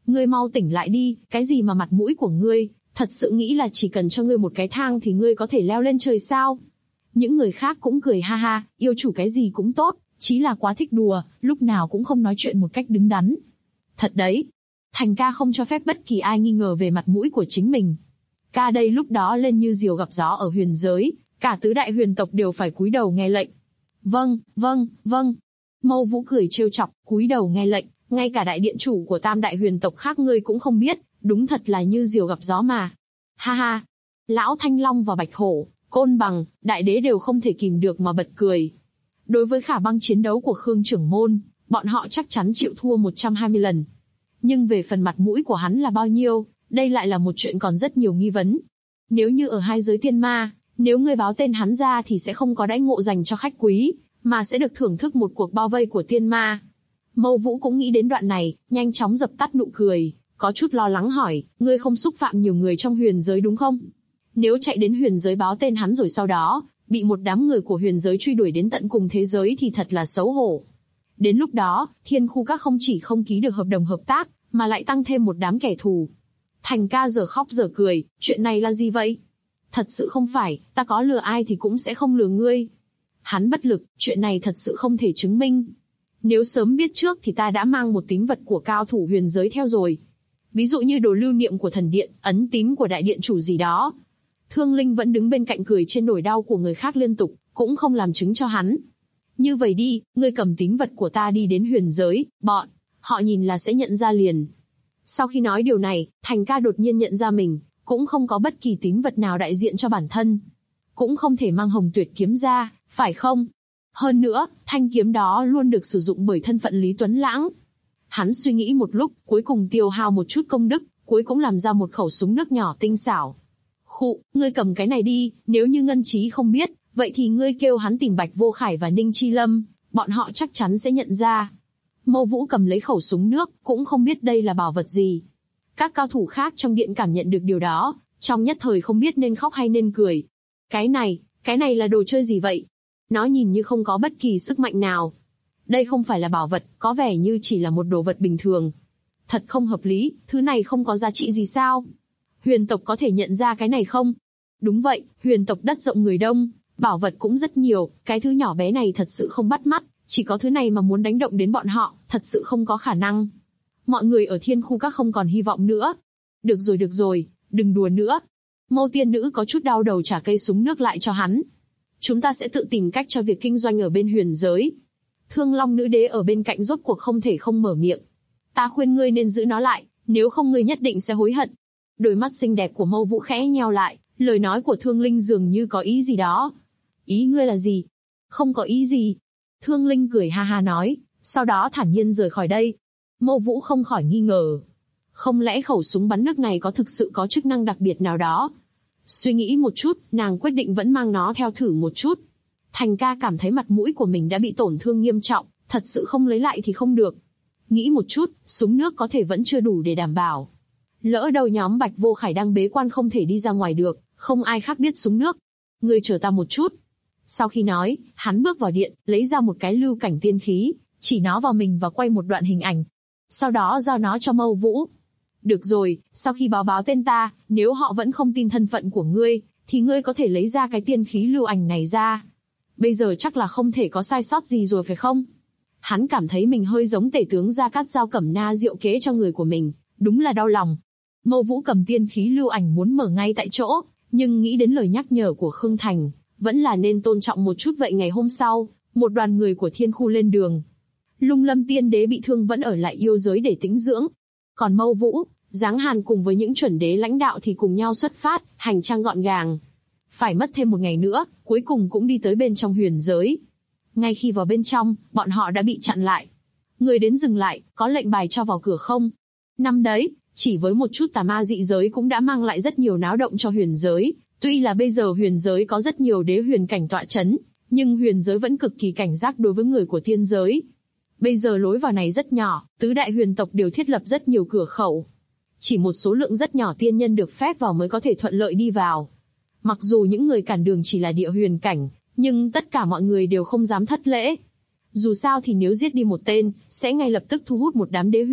Ngươi mau tỉnh lại đi, cái gì mà mặt mũi của ngươi, thật sự nghĩ là chỉ cần cho ngươi một cái thang thì ngươi có thể leo lên trời sao? Những người khác cũng cười ha ha, yêu chủ cái gì cũng tốt, chí là quá thích đùa, lúc nào cũng không nói chuyện một cách đứng đắn. Thật đấy, Thành ca không cho phép bất kỳ ai nghi ngờ về mặt mũi của chính mình. Ca đây lúc đó lên như diều gặp gió ở huyền giới, cả tứ đại huyền tộc đều phải cúi đầu nghe lệnh. Vâng, vâng, vâng. Mâu Vũ cười trêu chọc, cúi đầu nghe lệnh, ngay cả đại điện chủ của tam đại huyền tộc khác ngươi cũng không biết, đúng thật là như diều gặp gió mà. Ha ha. Lão Thanh Long và Bạch Hổ, Côn Bằng, Đại Đế đều không thể kìm được mà bật cười. Đối với khả năng chiến đấu của Khương trưởng môn, bọn họ chắc chắn chịu thua 120 lần. Nhưng về phần mặt mũi của hắn là bao nhiêu, đây lại là một chuyện còn rất nhiều nghi vấn. Nếu như ở hai giới tiên ma, nếu ngươi báo tên hắn ra thì sẽ không có đãi ngộ dành cho khách quý, mà sẽ được thưởng thức một cuộc bao vây của tiên ma. Mâu Vũ cũng nghĩ đến đoạn này, nhanh chóng dập tắt nụ cười, có chút lo lắng hỏi, ngươi không xúc phạm nhiều người trong huyền giới đúng không? Nếu chạy đến huyền giới báo tên hắn rồi sau đó, bị một đám người của huyền giới truy đuổi đến tận cùng thế giới thì thật là xấu hổ. Đến lúc đó, Thiên Khu Các không chỉ không ký được hợp đồng hợp tác, mà lại tăng thêm một đám kẻ thù. Thành ca giờ khóc giờ cười, chuyện này là gì vậy? Thật sự không phải, ta có lừa ai thì cũng sẽ không lừa ngươi. Hắn bất lực, chuyện này thật sự không thể chứng minh. Nếu sớm biết trước thì ta đã mang một tín vật của cao thủ huyền giới theo rồi. Ví dụ như đồ lưu niệm của thần điện, ấn tín của đại điện chủ gì đó. Thương Linh vẫn đứng bên cạnh cười trên nỗi đau của người khác liên tục, cũng không làm chứng cho hắn. Như vậy đi, ngươi cầm tín vật của ta đi đến huyền giới, bọn họ nhìn là sẽ nhận ra liền. Sau khi nói điều này, Thành ca đột nhiên nhận ra mình, cũng không có bất kỳ tín vật nào đại diện cho bản thân. Cũng không thể mang Hồng Tuyệt kiếm ra, phải không? Hơn nữa, thanh kiếm đó luôn được sử dụng bởi thân phận Lý Tuấn Lãng. Hắn suy nghĩ một lúc, cuối cùng tiêu hao một chút công đức, cuối cũng làm ra một khẩu súng nước nhỏ tinh xảo. Khụ, ngươi cầm cái này đi, nếu như Ngân Trí không biết, vậy thì ngươi kêu hắn tìm Bạch Vô Khải và Ninh Chi Lâm, bọn họ chắc chắn sẽ nhận ra. Mâu Vũ cầm lấy khẩu súng nước, cũng không biết đây là bảo vật gì. Các cao thủ khác trong điện cảm nhận được điều đó, trong nhất thời không biết nên khóc hay nên cười. Cái này là đồ chơi gì vậy? Nó nhìn như không có bất kỳ sức mạnh nào. Đây không phải là bảo vật, có vẻ như chỉ là một đồ vật bình thường. Thật không hợp lý, thứ này không có giá trị gì sao? Huyền tộc có thể nhận ra cái này không? Đúng vậy, huyền tộc đất rộng người đông, bảo vật cũng rất nhiều, cái thứ nhỏ bé này thật sự không bắt mắt, chỉ có thứ này mà muốn đánh động đến bọn họ, thật sự không có khả năng. Mọi người ở Thiên Khu Các không còn hy vọng nữa. Được rồi, đừng đùa nữa. Mâu tiên nữ có chút đau đầu trả cây súng nước lại cho hắn. Chúng ta sẽ tự tìm cách cho việc kinh doanh ở bên huyền giới. Thương Long nữ đế ở bên cạnh rốt cuộc không thể không mở miệng. Ta khuyên ngươi nên giữ nó lại, nếu không ngươi nhất định sẽ hối hận. Đôi mắt xinh đẹp của Mâu Vũ khẽ nheo lại, lời nói của Thương Linh dường như có ý gì đó. Ý ngươi là gì? Không có ý gì. Thương Linh cười ha ha nói, sau đó thản nhiên rời khỏi đây. Mâu Vũ không khỏi nghi ngờ. Không lẽ khẩu súng bắn nước này có thực sự có chức năng đặc biệt nào đó? Suy nghĩ một chút, nàng quyết định vẫn mang nó theo thử một chút. Thành ca cảm thấy mặt mũi của mình đã bị tổn thương nghiêm trọng, thật sự không lấy lại thì không được. Nghĩ một chút, súng nước có thể vẫn chưa đủ để đảm bảo. Lỡ đầu nhóm Bạch Vô Khải đang bế quan không thể đi ra ngoài được, không ai khác biết súng nước. Ngươi chờ ta một chút. Sau khi nói, hắn bước vào điện, lấy ra một cái lưu cảnh tiên khí, chỉ nó vào mình và quay một đoạn hình ảnh. Sau đó giao nó cho Mâu Vũ. Được rồi, sau khi báo tên ta, nếu họ vẫn không tin thân phận của ngươi, thì ngươi có thể lấy ra cái tiên khí lưu ảnh này ra. Bây giờ chắc là không thể có sai sót gì rồi phải không? Hắn cảm thấy mình hơi giống tể tướng Gia Cát Giao Cẩm Na diệu kế cho người của mình, đúng là đau lòng. Mâu Vũ cầm tiên khí lưu ảnh muốn mở ngay tại chỗ, nhưng nghĩ đến lời nhắc nhở của Khương Thành, vẫn là nên tôn trọng một chút vậy. Ngày hôm sau, một đoàn người của Thiên Khu lên đường. Lung Lâm tiên đế bị thương vẫn ở lại yêu giới để tĩnh dưỡng. Còn Mâu Vũ, Giáng Hàn cùng với những chuẩn đế lãnh đạo thì cùng nhau xuất phát, hành trang gọn gàng. Phải mất thêm một ngày nữa, cuối cùng cũng đi tới bên trong huyền giới. Ngay khi vào bên trong, bọn họ đã bị chặn lại. Người đến dừng lại, có lệnh bài cho vào cửa không? Năm đấy, chỉ với một chút tà ma dị giới cũng đã mang lại rất nhiều náo động cho huyền giới. Tuy là bây giờ huyền giới có rất nhiều đế huyền cảnh tọa chấn, nhưng huyền giới vẫn cực kỳ cảnh giác đối với người của thiên giới. Bây giờ lối vào này rất nhỏ, tứ đại huyền tộc đều thiết lập rất nhiều cửa khẩu. Chỉ một số lượng rất nhỏ tiên nhân được phép vào mới có thể thuận lợi đi vào. Mặc dù những người cản đường chỉ là địa huyền cảnh, nhưng tất cả mọi người đều không dám thất lễ. Dù sao thì nếu giết đi một tên, sẽ ngay lập tức thu hút một đám đế huyền,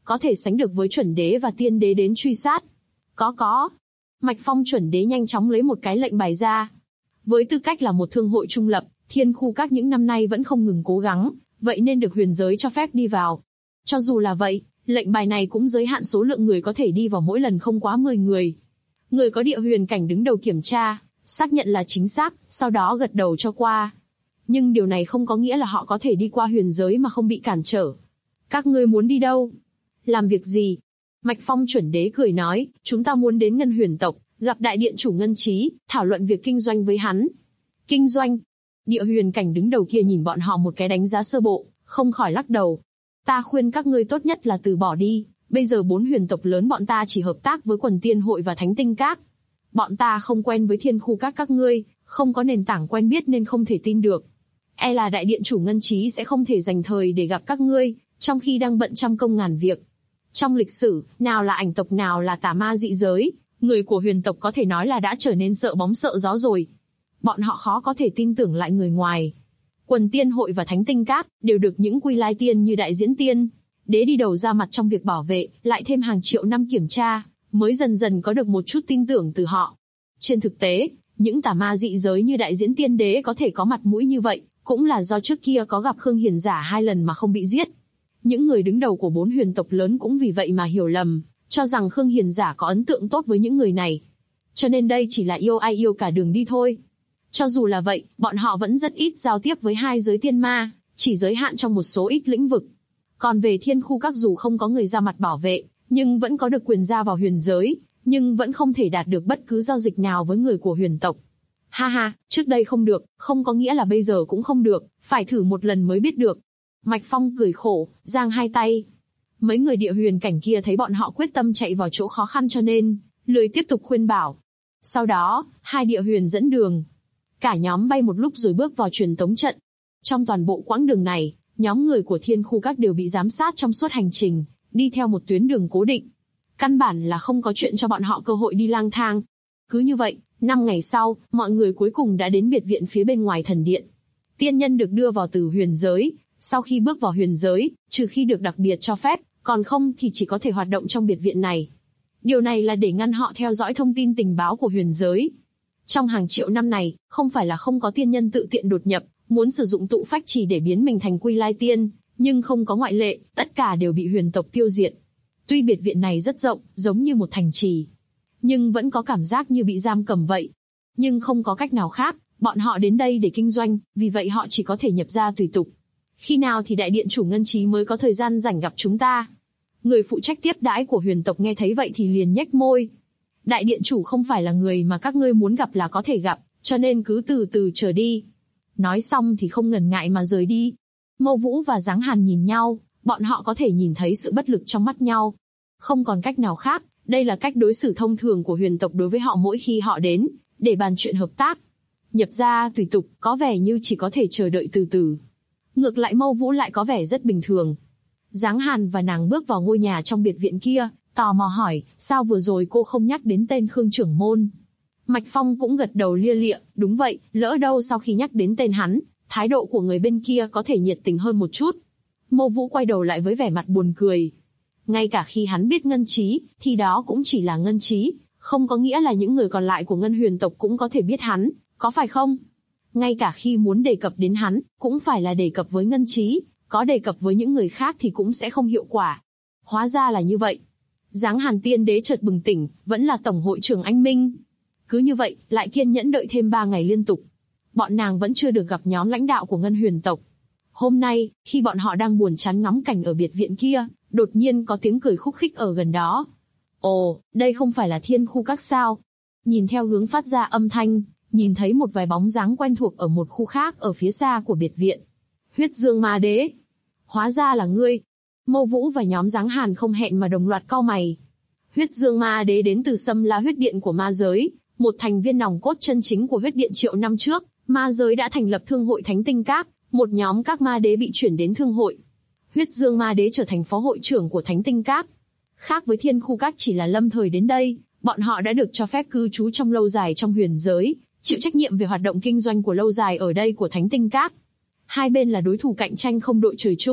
có thể sánh được với chuẩn đế và tiên đế đến truy sát. Có. Mạch Phong chuẩn đế nhanh chóng lấy một cái lệnh bài ra. Với tư cách là một thương hội trung lập, Thiên Khu Các những năm nay vẫn không ngừng cố gắng, vậy nên được huyền giới cho phép đi vào. Cho dù là vậy, lệnh bài này cũng giới hạn số lượng người có thể đi vào mỗi lần không quá 10 người. Người có địa huyền cảnh đứng đầu kiểm tra, xác nhận là chính xác, sau đó gật đầu cho qua. Nhưng điều này không có nghĩa là họ có thể đi qua huyền giới mà không bị cản trở. Các ngươi muốn đi đâu? Làm việc gì? Mạch Phong chuẩn đế cười nói, chúng ta muốn đến Ngân Huyền tộc, gặp đại điện chủ Ngân Trí, thảo luận việc kinh doanh với hắn. Kinh doanh? Địa huyền cảnh đứng đầu kia nhìn bọn họ một cái đánh giá sơ bộ, không khỏi lắc đầu. Ta khuyên các ngươi tốt nhất là từ bỏ đi, bây giờ 4 huyền tộc lớn bọn ta chỉ hợp tác với Quần Tiên Hội và Thánh Tinh Các. Bọn ta không quen với Thiên Khu các ngươi, không có nền tảng quen biết nên không thể tin được. E là đại điện chủ Ngân Trí sẽ không thể dành thời để gặp các ngươi, trong khi đang bận trăm công ngàn việc. Trong lịch sử, nào là ảnh tộc nào là tà ma dị giới, người của huyền tộc có thể nói là đã trở nên sợ bóng sợ gió rồi. Bọn họ khó có thể tin tưởng lại người ngoài. Quần Tiên Hội và Thánh Tinh Các đều được những Quy Lai Tiên như Đại Diễn Tiên đế đi đầu ra mặt trong việc bảo vệ, lại thêm hàng triệu năm kiểm tra, mới dần dần có được một chút tin tưởng từ họ. Trên thực tế, những tà ma dị giới như Đại Diễn Tiên đế có thể có mặt mũi như vậy, cũng là do trước kia có gặp Khương Hiền Giả 2 lần mà không bị giết. Những người đứng đầu của 4 huyền tộc lớn cũng vì vậy mà hiểu lầm, cho rằng Khương Hiền Giả có ấn tượng tốt với những người này. Cho nên đây chỉ là yêu ai yêu cả đường đi thôi. Cho dù là vậy, bọn họ vẫn rất ít giao tiếp với hai giới tiên ma, chỉ giới hạn trong một số ít lĩnh vực. Còn về Thiên Khu Các dù không có người ra mặt bảo vệ, nhưng vẫn có được quyền ra vào huyền giới, nhưng vẫn không thể đạt được bất cứ giao dịch nào với người của huyền tộc. Ha ha, trước đây không được, không có nghĩa là bây giờ cũng không được, phải thử một lần mới biết được. Mạch Phong cười khổ, giang hai tay. Mấy người địa huyền cảnh kia thấy bọn họ quyết tâm chạy vào chỗ khó khăn cho nên lười tiếp tục khuyên bảo. Sau đó, hai địa huyền dẫn đường. Cả nhóm bay một lúc rồi bước vào truyền tống trận. Trong toàn bộ quãng đường này, nhóm người của Thiên Khu Các đều bị giám sát trong suốt hành trình, đi theo một tuyến đường cố định. Căn bản là không có chuyện cho bọn họ cơ hội đi lang thang. Cứ như vậy, 5 ngày sau, mọi người cuối cùng đã đến biệt viện phía bên ngoài thần điện. Tiên nhân được đưa vào từ huyền giới, sau khi bước vào huyền giới, trừ khi được đặc biệt cho phép, còn không thì chỉ có thể hoạt động trong biệt viện này. Điều này là để ngăn họ theo dõi thông tin tình báo của huyền giới. Trong hàng triệu năm này, không phải là không có tiên nhân tự tiện đột nhập, muốn sử dụng tụ phách chỉ để biến mình thành Quy Lai Tiên, nhưng không có ngoại lệ, tất cả đều bị huyền tộc tiêu diệt. Tuy biệt viện này rất rộng, giống như một thành trì, nhưng vẫn có cảm giác như bị giam cầm vậy. Nhưng không có cách nào khác, bọn họ đến đây để kinh doanh, vì vậy họ chỉ có thể nhập ra tùy tục. Khi nào thì đại điện chủ Ngân Trí mới có thời gian rảnh gặp chúng ta? Người phụ trách tiếp đãi của huyền tộc nghe thấy vậy thì liền nhếch môi. Đại điện chủ không phải là người mà các ngươi muốn gặp là có thể gặp, cho nên cứ từ từ chờ đi. Nói xong thì không ngần ngại mà rời đi. Mâu Vũ và Giáng Hàn nhìn nhau, bọn họ có thể nhìn thấy sự bất lực trong mắt nhau. Không còn cách nào khác, đây là cách đối xử thông thường của huyền tộc đối với họ mỗi khi họ đến, để bàn chuyện hợp tác. Nhập ra tùy tục, có vẻ như chỉ có thể chờ đợi từ từ. Ngược lại Mâu Vũ lại có vẻ rất bình thường. Giáng Hàn và nàng bước vào ngôi nhà trong biệt viện kia, tò mò hỏi, sao vừa rồi cô không nhắc đến tên Khương trưởng môn? Mạch Phong cũng gật đầu lia lịa, đúng vậy, lỡ đâu sau khi nhắc đến tên hắn, thái độ của người bên kia có thể nhiệt tình hơn một chút. Mâu Vũ quay đầu lại với vẻ mặt buồn cười. Ngay cả khi hắn biết Ngân Trí, thì đó cũng chỉ là Ngân Trí, không có nghĩa là những người còn lại của Ngân Huyền tộc cũng có thể biết hắn, có phải không? Ngay cả khi muốn đề cập đến hắn, cũng phải là đề cập với Ngân Trí, có đề cập với những người khác thì cũng sẽ không hiệu quả. Hóa ra là như vậy. Giáng Hàn Tiên đế chợt bừng tỉnh, vẫn là tổng hội trưởng Anh Minh. Cứ như vậy, lại kiên nhẫn đợi thêm 3 ngày liên tục. Bọn nàng vẫn chưa được gặp nhóm lãnh đạo của Ngân Huyền tộc. Hôm nay, khi bọn họ đang buồn chán ngắm cảnh ở biệt viện kia, đột nhiên có tiếng cười khúc khích ở gần đó. Ồ, đây không phải là Thiên Khu Các sao? Nhìn theo hướng phát ra âm thanh, nhìn thấy một vài bóng dáng quen thuộc ở một khu khác ở phía xa của biệt viện. Huyết Dương Ma Đế. Hóa ra là ngươi. Mâu Vũ và nhóm Giáng Hàn không hẹn mà đồng loạt cau mày. Huyết Dương Ma Đế đến từ Sâm La huyết điện của ma giới, một thành viên nòng cốt chân chính của huyết điện triệu năm trước. Ma giới đã thành lập thương hội Thánh Tinh Các, một nhóm các ma đế bị chuyển đến thương hội. Huyết Dương Ma Đế trở thành phó hội trưởng của Thánh Tinh Các. Khác với Thiên Khu Các chỉ là lâm thời đến đây, bọn họ đã được cho phép cư trú trong lâu dài trong huyền giới, chịu trách nhiệm về hoạt động kinh doanh của lâu dài ở đây của Thánh Tinh Các. Hai bên là đối thủ cạnh tranh không đội trời chung,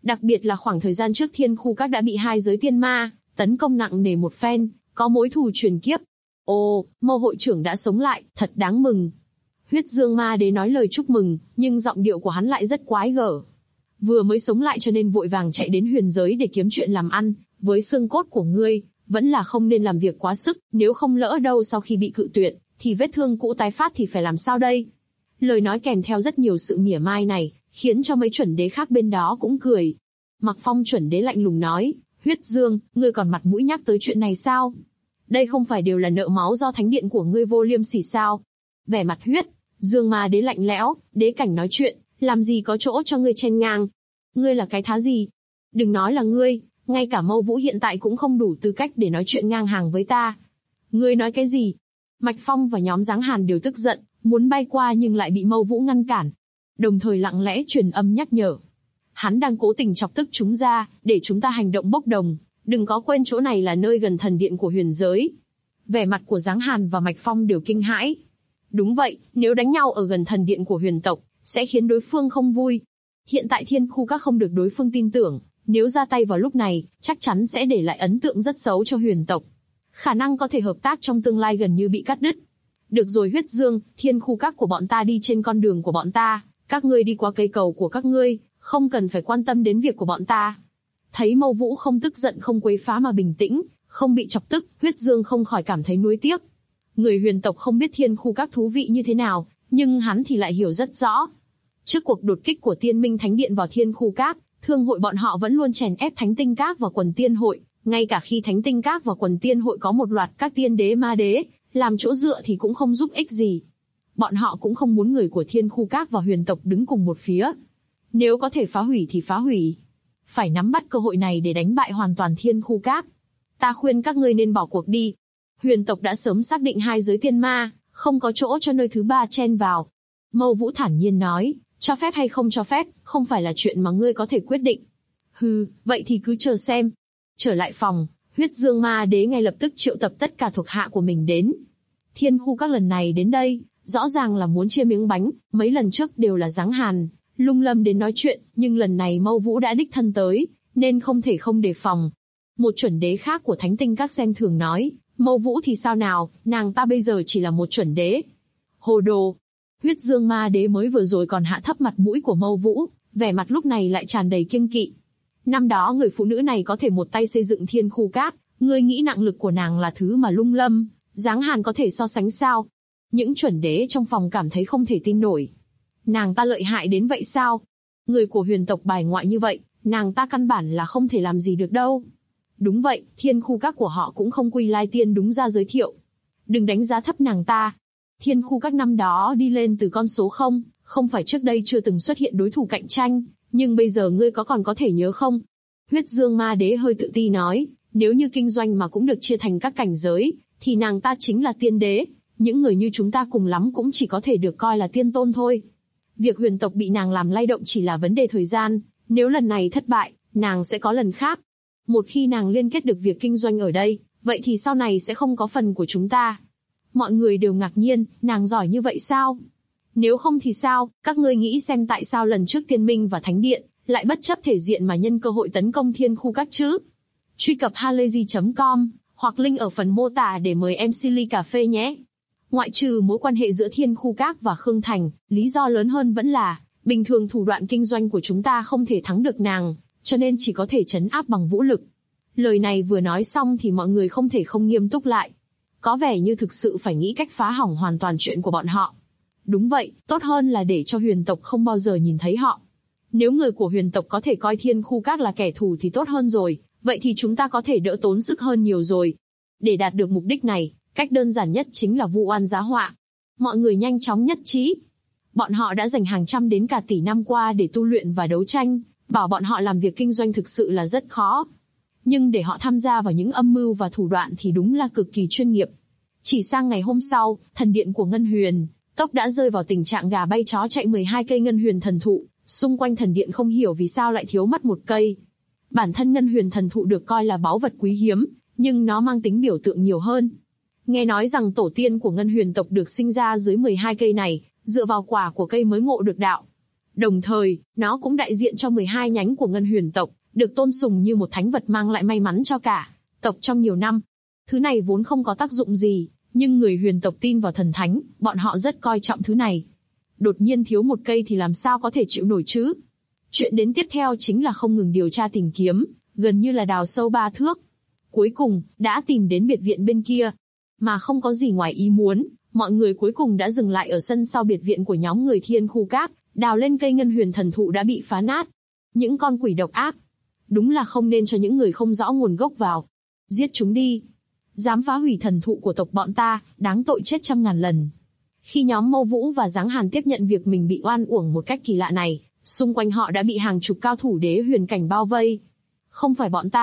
Đặc biệt là khoảng thời gian trước Thiên Khu Các đã bị hai giới tiên ma tấn công nặng nề một phen, có mối thù truyền kiếp. Ồ, Mâu hội trưởng đã sống lại, thật đáng mừng. Huyết Dương Ma Đế nói lời chúc mừng, nhưng giọng điệu của hắn lại rất quái gở. Vừa mới sống lại cho nên vội vàng chạy đến huyền giới để kiếm chuyện làm ăn, với xương cốt của ngươi, vẫn là không nên làm việc quá sức, nếu không lỡ đâu sau khi bị cự tuyệt, thì vết thương cũ tái phát thì phải làm sao đây? Lời nói kèm theo rất nhiều sự mỉa mai này, khiến cho mấy chuẩn đế khác bên đó cũng cười. Mặc Phong chuẩn đế lạnh lùng nói, Huyết Dương, ngươi còn mặt mũi nhắc tới chuyện này sao? Đây không phải đều là nợ máu do thánh điện của ngươi vô liêm sỉ sao? Vẻ mặt Huyết Dương Ma Đế lạnh lẽo, đế cảnh nói chuyện, làm gì có chỗ cho ngươi chen ngang? Ngươi là cái thá gì? Đừng nói là ngươi, ngay cả Mâu Vũ hiện tại cũng không đủ tư cách để nói chuyện ngang hàng với ta. Ngươi nói cái gì? Mạch Phong và nhóm Giáng Hàn đều tức giận, muốn bay qua nhưng lại bị Mâu Vũ ngăn cản. Đồng thời lặng lẽ truyền âm nhắc nhở. Hắn đang cố tình chọc tức chúng ra, để chúng ta hành động bốc đồng, đừng có quên chỗ này là nơi gần thần điện của huyền giới. Vẻ mặt của Giáng Hàn và Mạch Phong đều kinh hãi. Đúng vậy, nếu đánh nhau ở gần thần điện của huyền tộc, sẽ khiến đối phương không vui. Hiện tại Thiên Khu Các không được đối phương tin tưởng, nếu ra tay vào lúc này, chắc chắn sẽ để lại ấn tượng rất xấu cho huyền tộc. Khả năng có thể hợp tác trong tương lai gần như bị cắt đứt. Được rồi Huyết Dương, Thiên Khu Các của bọn ta đi trên con đường của bọn ta, các ngươi đi qua cây cầu của các ngươi, không cần phải quan tâm đến việc của bọn ta. Thấy Mâu Vũ không tức giận không quấy phá mà bình tĩnh, không bị chọc tức, Huyết Dương không khỏi cảm thấy nuối tiếc. Người huyền tộc không biết Thiên Khu Các thú vị như thế nào, nhưng hắn thì lại hiểu rất rõ. Trước cuộc đột kích của Tiên Minh Thánh Điện vào Thiên Khu Các, thương hội bọn họ vẫn luôn chèn ép Thánh Tinh Các và Quần Tiên Hội, ngay cả khi Thánh Tinh Các và Quần Tiên Hội có một loạt các tiên đế ma đế, làm chỗ dựa thì cũng không giúp ích gì. Bọn họ cũng không muốn người của Thiên Khu Các và huyền tộc đứng cùng một phía. Nếu có thể phá hủy thì phá hủy. Phải nắm bắt cơ hội này để đánh bại hoàn toàn Thiên Khu Các. Ta khuyên các ngươi nên bỏ cuộc đi. Huyền tộc đã sớm xác định hai giới tiên ma, không có chỗ cho nơi thứ ba chen vào. Mâu Vũ thản nhiên nói, cho phép hay không cho phép, không phải là chuyện mà ngươi có thể quyết định. Hừ, vậy thì cứ chờ xem. Trở lại phòng, Huyết Dương Ma Đế ngay lập tức triệu tập tất cả thuộc hạ của mình đến. Thiên Khu Các lần này đến đây, rõ ràng là muốn chia miếng bánh, mấy lần trước đều là Giáng Hàn, Lung Lâm đến nói chuyện, nhưng lần này Mâu Vũ đã đích thân tới, nên không thể không đề phòng. Một chuẩn đế khác của Thánh Tinh Các xem thường nói, Mâu Vũ thì sao nào, nàng ta bây giờ chỉ là một chuẩn đế. Hồ đồ! Huyết Dương Ma Đế mới vừa rồi còn hạ thấp mặt mũi của Mâu Vũ, vẻ mặt lúc này lại tràn đầy kiêng kỵ. Năm đó người phụ nữ này có thể một tay xây dựng Thiên Khu Các, ngươi nghĩ năng lực của nàng là thứ mà Lung Lâm, Giáng Hàn có thể so sánh sao? Những chuẩn đế trong phòng cảm thấy không thể tin nổi. Nàng ta lợi hại đến vậy sao? Người của huyền tộc bài ngoại như vậy, nàng ta căn bản là không thể làm gì được đâu. Đúng vậy, Thiên Khu Các của họ cũng không quy lai tiên đúng ra giới thiệu. Đừng đánh giá thấp nàng ta. Thiên Khu Các năm đó đi lên từ con số 0, không phải trước đây chưa từng xuất hiện đối thủ cạnh tranh, nhưng bây giờ ngươi còn có thể nhớ không? Huyết Dương Ma Đế hơi tự ti nói, nếu như kinh doanh mà cũng được chia thành các cảnh giới, thì nàng ta chính là tiên đế, những người như chúng ta cùng lắm cũng chỉ có thể được coi là tiên tôn thôi. Việc huyền tộc bị nàng làm lay động chỉ là vấn đề thời gian, nếu lần này thất bại, nàng sẽ có lần khác. Một khi nàng liên kết được việc kinh doanh ở đây, vậy thì sau này sẽ không có phần của chúng ta. Mọi người đều ngạc nhiên, nàng giỏi như vậy sao? Nếu không thì sao, các ngươi nghĩ xem tại sao lần trước Tiên Minh và Thánh Điện lại bất chấp thể diện mà nhân cơ hội tấn công Thiên Khu Các chứ? Truy cập halayzi.com hoặc link ở phần mô tả để mời MC ly cà phê nhé. Ngoại trừ mối quan hệ giữa Thiên Khu Các và Khương Thành, lý do lớn hơn vẫn là, bình thường thủ đoạn kinh doanh của chúng ta không thể thắng được nàng, cho nên chỉ có thể trấn áp bằng vũ lực. Lời này vừa nói xong thì mọi người không thể không nghiêm túc lại. Có vẻ như thực sự phải nghĩ cách phá hỏng hoàn toàn chuyện của bọn họ. Đúng vậy, tốt hơn là để cho huyền tộc không bao giờ nhìn thấy họ. Nếu người của huyền tộc có thể coi Thiên Khu Các là kẻ thù thì tốt hơn rồi, vậy thì chúng ta có thể đỡ tốn sức hơn nhiều rồi. Để đạt được mục đích này, cách đơn giản nhất chính là vu oan giá họa. Mọi người nhanh chóng nhất trí. Bọn họ đã dành hàng trăm đến cả tỷ năm qua để tu luyện và đấu tranh, bảo bọn họ làm việc kinh doanh thực sự là rất khó. Nhưng để họ tham gia vào những âm mưu và thủ đoạn thì đúng là cực kỳ chuyên nghiệp. Chỉ sang ngày hôm sau, thần điện của Ngân Huyền Tốc đã rơi vào tình trạng gà bay chó chạy 12 cây Ngân Huyền thần thụ, xung quanh thần điện không hiểu vì sao lại thiếu mất một cây. Bản thân Ngân Huyền thần thụ được coi là báu vật quý hiếm, nhưng nó mang tính biểu tượng nhiều hơn. Nghe nói rằng tổ tiên của Ngân Huyền tộc được sinh ra dưới 12 cây này, dựa vào quả của cây mới ngộ được đạo. Đồng thời, nó cũng đại diện cho 12 nhánh của Ngân Huyền tộc, được tôn sùng như một thánh vật mang lại may mắn cho cả tộc trong nhiều năm. Thứ này vốn không có tác dụng gì, nhưng người Huyền tộc tin vào thần thánh, bọn họ rất coi trọng thứ này. Đột nhiên thiếu một cây thì làm sao có thể chịu nổi chứ? Chuyện đến tiếp theo chính là không ngừng điều tra tìm kiếm, gần như là đào sâu 3 thước. Cuối cùng, đã tìm đến biệt viện bên kia. Mà không có gì ngoài ý muốn, mọi người cuối cùng đã dừng lại ở sân sau biệt viện của nhóm người Thiên Khu Các, đào lên cây Ngân Huyền thần thụ đã bị phá nát. Những con quỷ độc ác. Đúng là không nên cho những người không rõ nguồn gốc vào. Giết chúng đi. Dám phá hủy thần thụ của tộc bọn ta, đáng tội chết 100.000 lần. Khi nhóm Mâu Vũ và Giáng Hàn tiếp nhận việc mình bị oan uổng một cách kỳ lạ này, xung quanh họ đã bị hàng chục cao thủ đế huyền cảnh bao vây. Không phải bọn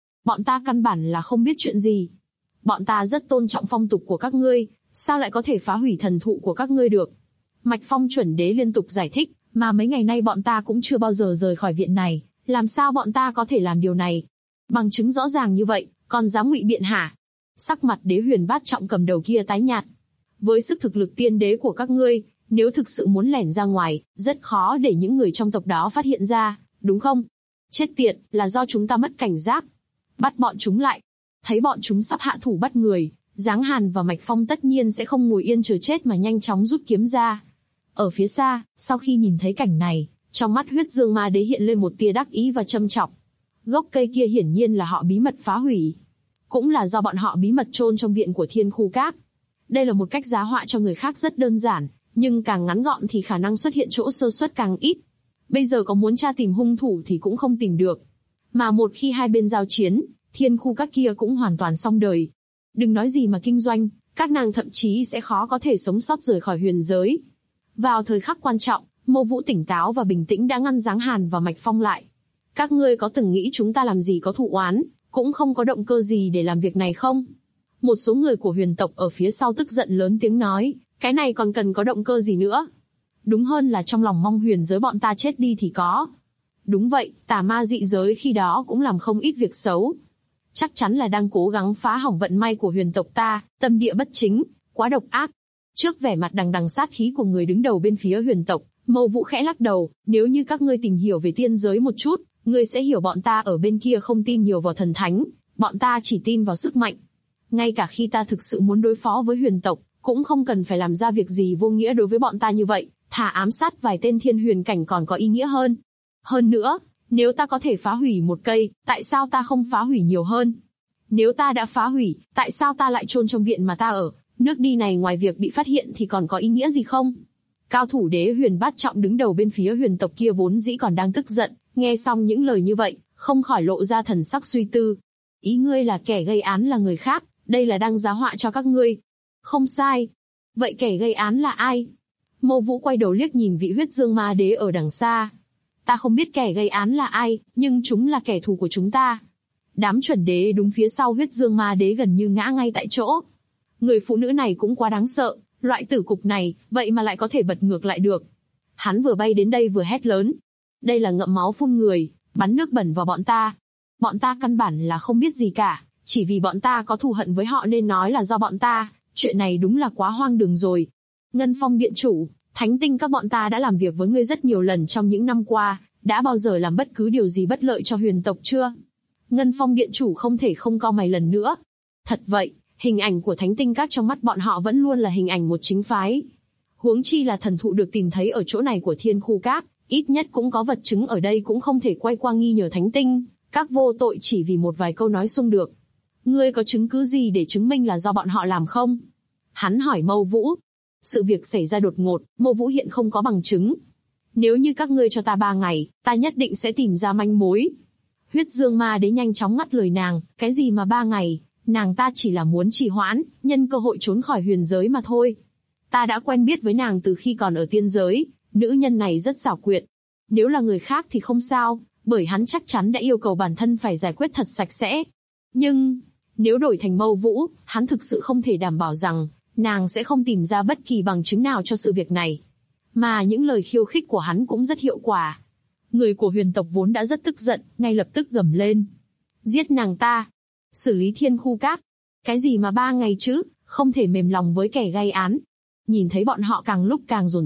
ta căn bản là không biết chuyện gì. Bọn ta rất tôn trọng phong tục của các ngươi, sao lại có thể phá hủy thần thụ của các ngươi được? Mạch Phong chuẩn đế liên tục giải thích, mà mấy ngày nay bọn ta cũng chưa bao giờ rời khỏi viện này, làm sao bọn ta có thể làm điều này? Bằng chứng rõ ràng như vậy, còn dám ngụy biện hả? Sắc mặt đế huyền bát trọng cầm đầu kia tái nhạt. Với sức thực lực tiên đế của các ngươi, nếu thực sự muốn lẻn ra ngoài, rất khó để những người trong tộc đó phát hiện ra, đúng không? Chết tiệt, là do chúng ta mất cảnh giác. Bắt bọn chúng lại. Thấy bọn chúng sắp hạ thủ bắt người, Giáng Hàn và Mạch Phong tất nhiên sẽ không ngồi yên chờ chết mà nhanh chóng rút kiếm ra. Ở phía xa, sau khi nhìn thấy cảnh này, trong mắt Huyết Dương Ma Đế hiện lên một tia đắc ý và châm chọc. Gốc cây kia hiển nhiên là họ bí mật phá hủy. Cũng là do bọn họ bí mật chôn trong viện của Thiên Khu Các. Đây là một cách giá họa cho người khác rất đơn giản, nhưng càng ngắn gọn thì khả năng xuất hiện chỗ sơ suất càng ít. Bây giờ có muốn tra tìm hung thủ thì cũng không tìm được. Mà một khi hai bên giao chiến, Thiên Khu Các kia cũng hoàn toàn xong đời. Đừng nói gì mà kinh doanh, các nàng thậm chí sẽ khó có thể sống sót rời khỏi huyền giới. Vào thời khắc quan trọng, Mâu Vũ tỉnh táo và bình tĩnh đã ngăn Giáng Hàn và Mạch Phong lại. Các ngươi có từng nghĩ chúng ta làm gì có thù oán, cũng không có động cơ gì để làm việc này không? Một số người của huyền tộc ở phía sau tức giận lớn tiếng nói, cái này còn cần có động cơ gì nữa? Đúng hơn là trong lòng mong huyền giới bọn ta chết đi thì có. Đúng vậy, tà ma dị giới khi đó cũng làm không ít việc xấu. Chắc chắn là đang cố gắng phá hỏng vận may của huyền tộc ta, tâm địa bất chính, quá độc ác. Trước vẻ mặt đằng đằng sát khí của người đứng đầu bên phía huyền tộc, Mâu Vũ khẽ lắc đầu, nếu như các ngươi tìm hiểu về tiên giới một chút, ngươi sẽ hiểu bọn ta ở bên kia không tin nhiều vào thần thánh, bọn ta chỉ tin vào sức mạnh. Ngay cả khi ta thực sự muốn đối phó với huyền tộc, cũng không cần phải làm ra việc gì vô nghĩa đối với bọn ta như vậy, thà ám sát vài tên thiên huyền cảnh còn có ý nghĩa hơn. Hơn nữa, nếu ta có thể phá hủy một cây, tại sao ta không phá hủy nhiều hơn? Nếu ta đã phá hủy, tại sao ta lại chôn trong viện mà ta ở? Nước đi này ngoài việc bị phát hiện thì còn có ý nghĩa gì không? Cao thủ đế huyền bát trọng đứng đầu bên phía huyền tộc kia vốn dĩ còn đang tức giận, nghe xong những lời như vậy, không khỏi lộ ra thần sắc suy tư. Ý ngươi là kẻ gây án là người khác, đây là đang giá họa cho các ngươi. Không sai. Vậy kẻ gây án là ai? Mâu Vũ quay đầu liếc nhìn vị Huyết Dương Ma Đế ở đằng xa. Ta không biết kẻ gây án là ai, nhưng chúng là kẻ thù của chúng ta. Đám chuẩn đế đúng phía sau Huyết Dương Ma Đế gần như ngã ngay tại chỗ. Người phụ nữ này cũng quá đáng sợ, loại tử cục này, vậy mà lại có thể bật ngược lại được. Hắn vừa bay đến đây vừa hét lớn. Đây là ngậm máu phun người, bắn nước bẩn vào bọn ta. Bọn ta căn bản là không biết gì cả, chỉ vì bọn ta có thù hận với họ nên nói là do bọn ta, chuyện này đúng là quá hoang đường rồi. Ngân Phong Điện Chủ, Thánh Tinh các bọn ta đã làm việc với ngươi rất nhiều lần trong những năm qua, đã bao giờ làm bất cứ điều gì bất lợi cho huyền tộc chưa? Ngân Phong Điện Chủ không thể không cau mày lần nữa. Thật vậy, hình ảnh của Thánh Tinh các trong mắt bọn họ vẫn luôn là hình ảnh một chính phái. Huống chi là thần thụ được tìm thấy ở chỗ này của Thiên Khu Các, ít nhất cũng có vật chứng ở đây cũng không thể quay qua nghi nhờ Thánh Tinh các vô tội chỉ vì một vài câu nói xung được. Ngươi có chứng cứ gì để chứng minh là do bọn họ làm không? Hắn hỏi Mâu Vũ. Sự việc xảy ra đột ngột, Mâu Vũ hiện không có bằng chứng. Nếu như các ngươi cho ta 3 ngày, ta nhất định sẽ tìm ra manh mối. Huyết Dương Ma Đế nhanh chóng ngắt lời nàng, cái gì mà 3 ngày, nàng ta chỉ là muốn trì hoãn, nhân cơ hội trốn khỏi huyền giới mà thôi. Ta đã quen biết với nàng từ khi còn ở tiên giới, nữ nhân này rất xảo quyệt. Nếu là người khác thì không sao, bởi hắn chắc chắn đã yêu cầu bản thân phải giải quyết thật sạch sẽ. Nhưng, nếu đổi thành Mâu Vũ, hắn thực sự không thể đảm bảo rằng, nàng sẽ không tìm ra bất kỳ bằng chứng nào cho sự việc này. Mà những lời khiêu khích của hắn cũng rất hiệu quả. Người của huyền tộc vốn đã rất tức giận, ngay lập tức gầm lên. Giết nàng ta! Xử lý Thiên Khu Các! Cái gì mà 3 ngày chứ, không thể mềm lòng với kẻ gây án. Nhìn thấy bọn họ càng lúc càng dồn dập,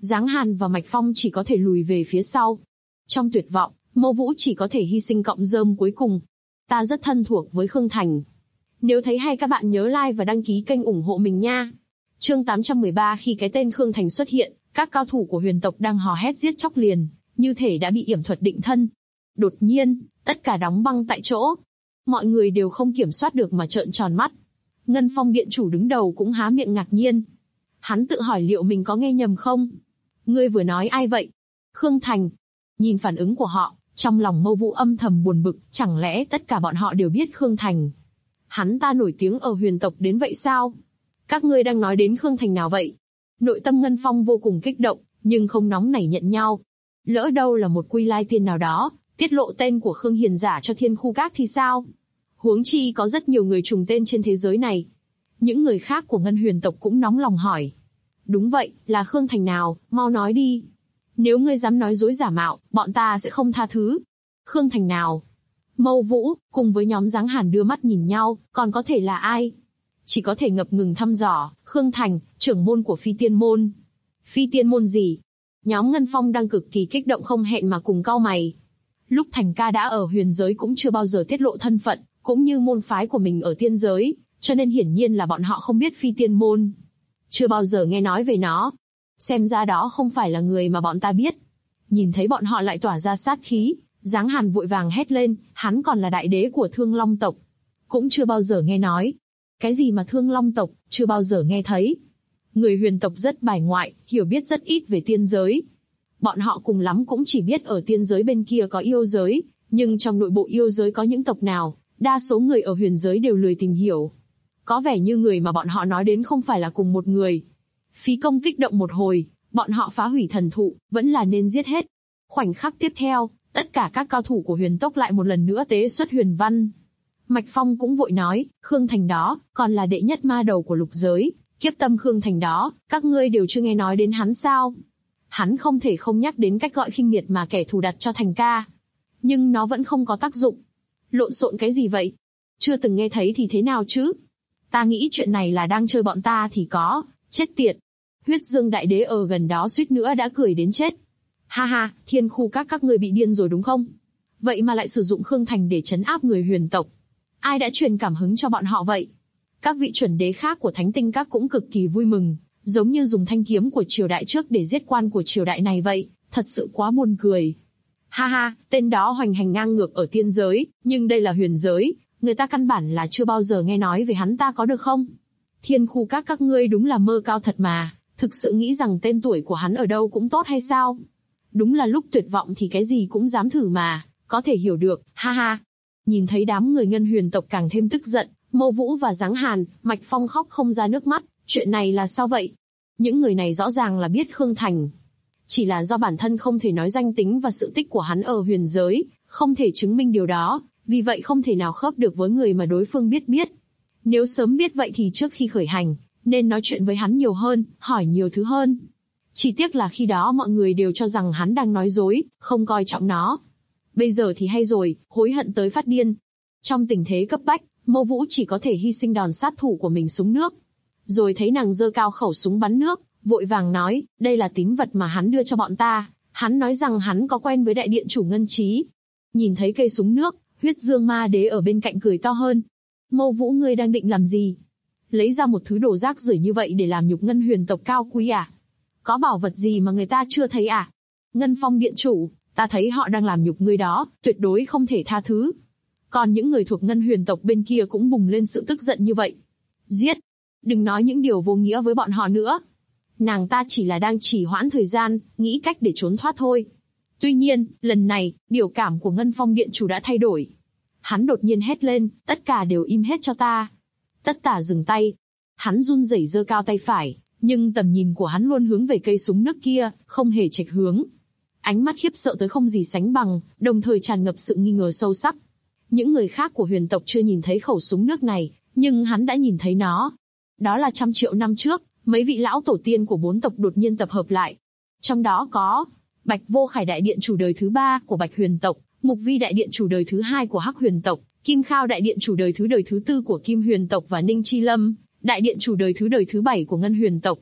Giáng Hàn và Mạch Phong chỉ có thể lùi về phía sau. Trong tuyệt vọng, Mâu Vũ chỉ có thể hy sinh cọng rơm cuối cùng. Ta rất thân thuộc với Khương Thành. Nếu thấy hay các bạn nhớ like và đăng ký kênh ủng hộ mình nha. Chương 813. Khi cái tên Khương Thành xuất hiện, các cao thủ của huyền tộc đang hò hét giết chóc liền, như thể đã bị yểm thuật định thân. Đột nhiên, tất cả đóng băng tại chỗ. Mọi người đều không kiểm soát được mà trợn tròn mắt. Ngân Phong điện chủ đứng đầu cũng há miệng ngạc nhiên. Hắn tự hỏi liệu mình có nghe nhầm không? Ngươi vừa nói ai vậy? Khương Thành. Nhìn phản ứng của họ, trong lòng Mâu Vũ âm thầm buồn bực, chẳng lẽ tất cả bọn họ đều biết Khương Thành? Hắn ta nổi tiếng ở huyền tộc đến vậy sao? Các ngươi đang nói đến Khương Thành nào vậy? Nội tâm Ngân Phong vô cùng kích động, nhưng không nóng nảy nhận nhau. Lỡ đâu là một Quy Lai Tiên nào đó, tiết lộ tên của Khương Hiền giả cho Thiên Khu Các thì sao? Huống chi có rất nhiều người trùng tên trên thế giới này. Những người khác của Ngân Huyền tộc cũng nóng lòng hỏi. Đúng vậy, là Khương Thành nào, mau nói đi. Nếu ngươi dám nói dối giả mạo, bọn ta sẽ không tha thứ. Khương Thành nào? Mâu Vũ, cùng với nhóm Giáng Hàn đưa mắt nhìn nhau, còn có thể là ai? Chỉ có thể ngập ngừng thăm dò, Khương Thành, trưởng môn của Phi Tiên Môn. Phi Tiên Môn gì? Nhóm Ngân Phong đang cực kỳ kích động không hẹn mà cùng cau mày. Lúc Thành ca đã ở huyền giới cũng chưa bao giờ tiết lộ thân phận, cũng như môn phái của mình ở tiên giới, cho nên hiển nhiên là bọn họ không biết Phi Tiên Môn. Chưa bao giờ nghe nói về nó. Xem ra đó không phải là người mà bọn ta biết. Nhìn thấy bọn họ lại tỏa ra sát khí, Giáng Hàn vội vàng hét lên, hắn còn là đại đế của Thương Long tộc. Cũng chưa bao giờ nghe nói. Cái gì mà Thương Long tộc, chưa bao giờ nghe thấy. Người huyền tộc rất bài ngoại, hiểu biết rất ít về tiên giới. Bọn họ cùng lắm cũng chỉ biết ở tiên giới bên kia có yêu giới, nhưng trong nội bộ yêu giới có những tộc nào, đa số người ở huyền giới đều lười tìm hiểu. Có vẻ như người mà bọn họ nói đến không phải là cùng một người. Phí công kích động một hồi, bọn họ phá hủy thần thụ, vẫn là nên giết hết. Khoảnh khắc tiếp theo, tất cả các cao thủ của huyền tộc lại một lần nữa tế xuất huyền văn. Mạch Phong cũng vội nói, Khương Thành đó, còn là đệ nhất ma đầu của lục giới, kiếp tâm Khương Thành đó, các ngươi đều chưa nghe nói đến hắn sao? Hắn không thể không nhắc đến cách gọi khinh miệt mà kẻ thù đặt cho Thành ca. Nhưng nó vẫn không có tác dụng. Lộn xộn cái gì vậy? Chưa từng nghe thấy thì thế nào chứ? Ta nghĩ chuyện này là đang chơi bọn ta thì có, chết tiệt. Huyết Dương đại đế ở gần đó suýt nữa đã cười đến chết. Ha ha, Thiên Khu các ngươi bị điên rồi đúng không? Vậy mà lại sử dụng Khương Thành để trấn áp người huyền tộc. Ai đã truyền cảm hứng cho bọn họ vậy? Các vị chuẩn đế khác của Thánh Tinh Các cũng cực kỳ vui mừng, giống như dùng thanh kiếm của triều đại trước để giết quan của triều đại này vậy, thật sự quá buồn cười. Ha ha, tên đó hoành hành ngang ngược ở tiên giới, nhưng đây là huyền giới, người ta căn bản là chưa bao giờ nghe nói về hắn ta có được không? Thiên Khu các ngươi đúng là mơ cao thật mà, thực sự nghĩ rằng tên tuổi của hắn ở đâu cũng tốt hay sao? Đúng là lúc tuyệt vọng thì cái gì cũng dám thử mà, có thể hiểu được, ha ha. Nhìn thấy đám người Ngân Huyền tộc càng thêm tức giận, Mâu Vũ và Giáng Hàn, Mạch Phong khóc không ra nước mắt, chuyện này là sao vậy? Những người này rõ ràng là biết Khương Thành. Chỉ là do bản thân không thể nói danh tính và sự tích của hắn ở huyền giới, không thể chứng minh điều đó, vì vậy không thể nào khớp được với người mà đối phương biết. Nếu sớm biết vậy thì trước khi khởi hành, nên nói chuyện với hắn nhiều hơn, hỏi nhiều thứ hơn. Chỉ tiếc là khi đó mọi người đều cho rằng hắn đang nói dối, không coi trọng nó. Bây giờ thì hay rồi, hối hận tới phát điên. Trong tình thế cấp bách, Mâu Vũ chỉ có thể hy sinh đòn sát thủ của mình xuống nước. Rồi thấy nàng giơ cao khẩu súng bắn nước, vội vàng nói, đây là tín vật mà hắn đưa cho bọn ta. Hắn nói rằng hắn có quen với đại điện chủ Ngân Trí. Nhìn thấy cây súng nước, Huyết Dương ma đế ở bên cạnh cười to hơn. Mâu Vũ ngươi đang định làm gì? Lấy ra một thứ đồ rác rưởi như vậy để làm nhục Ngân Huyền tộc cao quý à? Có bảo vật gì mà người ta chưa thấy à? Ngân Phong điện chủ, ta thấy họ đang làm nhục ngươi đó, tuyệt đối không thể tha thứ. Còn những người thuộc Ngân Huyền tộc bên kia cũng bùng lên sự tức giận như vậy. Giết! Đừng nói những điều vô nghĩa với bọn họ nữa. Nàng ta chỉ là đang trì hoãn thời gian, nghĩ cách để trốn thoát thôi. Tuy nhiên, lần này, biểu cảm của Ngân Phong điện chủ đã thay đổi. Hắn đột nhiên hét lên, tất cả đều im hết cho ta. Tất tả dừng tay. Hắn run rẩy giơ cao tay phải, nhưng tầm nhìn của hắn luôn hướng về cây súng nước kia, không hề chệch hướng. Ánh mắt khiếp sợ tới không gì sánh bằng, đồng thời tràn ngập sự nghi ngờ sâu sắc. Những người khác của huyền tộc chưa nhìn thấy khẩu súng nước này, nhưng hắn đã nhìn thấy nó. Đó là 100 triệu năm trước, mấy vị lão tổ tiên của 4 tộc đột nhiên tập hợp lại. Trong đó có Bạch Vô Khải đại điện chủ đời thứ 3 của Bạch Huyền tộc, Mục Vi đại điện chủ đời thứ 2 của Hắc Huyền tộc, Kim Khao đại điện chủ đời thứ 4 của Kim Huyền tộc và Ninh Chi Lâm, đại điện chủ đời thứ 7 của Ngân Huyền tộc.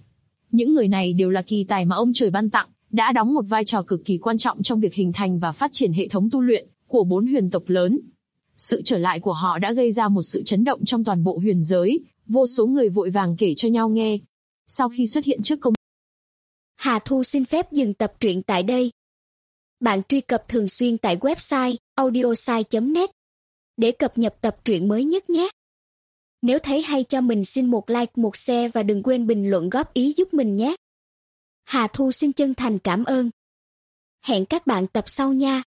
Những người này đều là kỳ tài mà ông trời ban tặng, đã đóng một vai trò cực kỳ quan trọng trong việc hình thành và phát triển hệ thống tu luyện của 4 huyền tộc lớn. Sự trở lại của họ đã gây ra một sự chấn động trong toàn bộ huyền giới, vô số người vội vàng kể cho nhau nghe. Sau khi xuất hiện trước công Hà Thu xin phép dừng tập truyện tại đây. Bạn truy cập thường xuyên tại website audiosai.net để cập nhật tập truyện mới nhất nhé. Nếu thấy hay cho mình xin một like, một share và đừng quên bình luận góp ý giúp mình nhé. Hà Thu xin chân thành cảm ơn. Hẹn các bạn tập sau nha.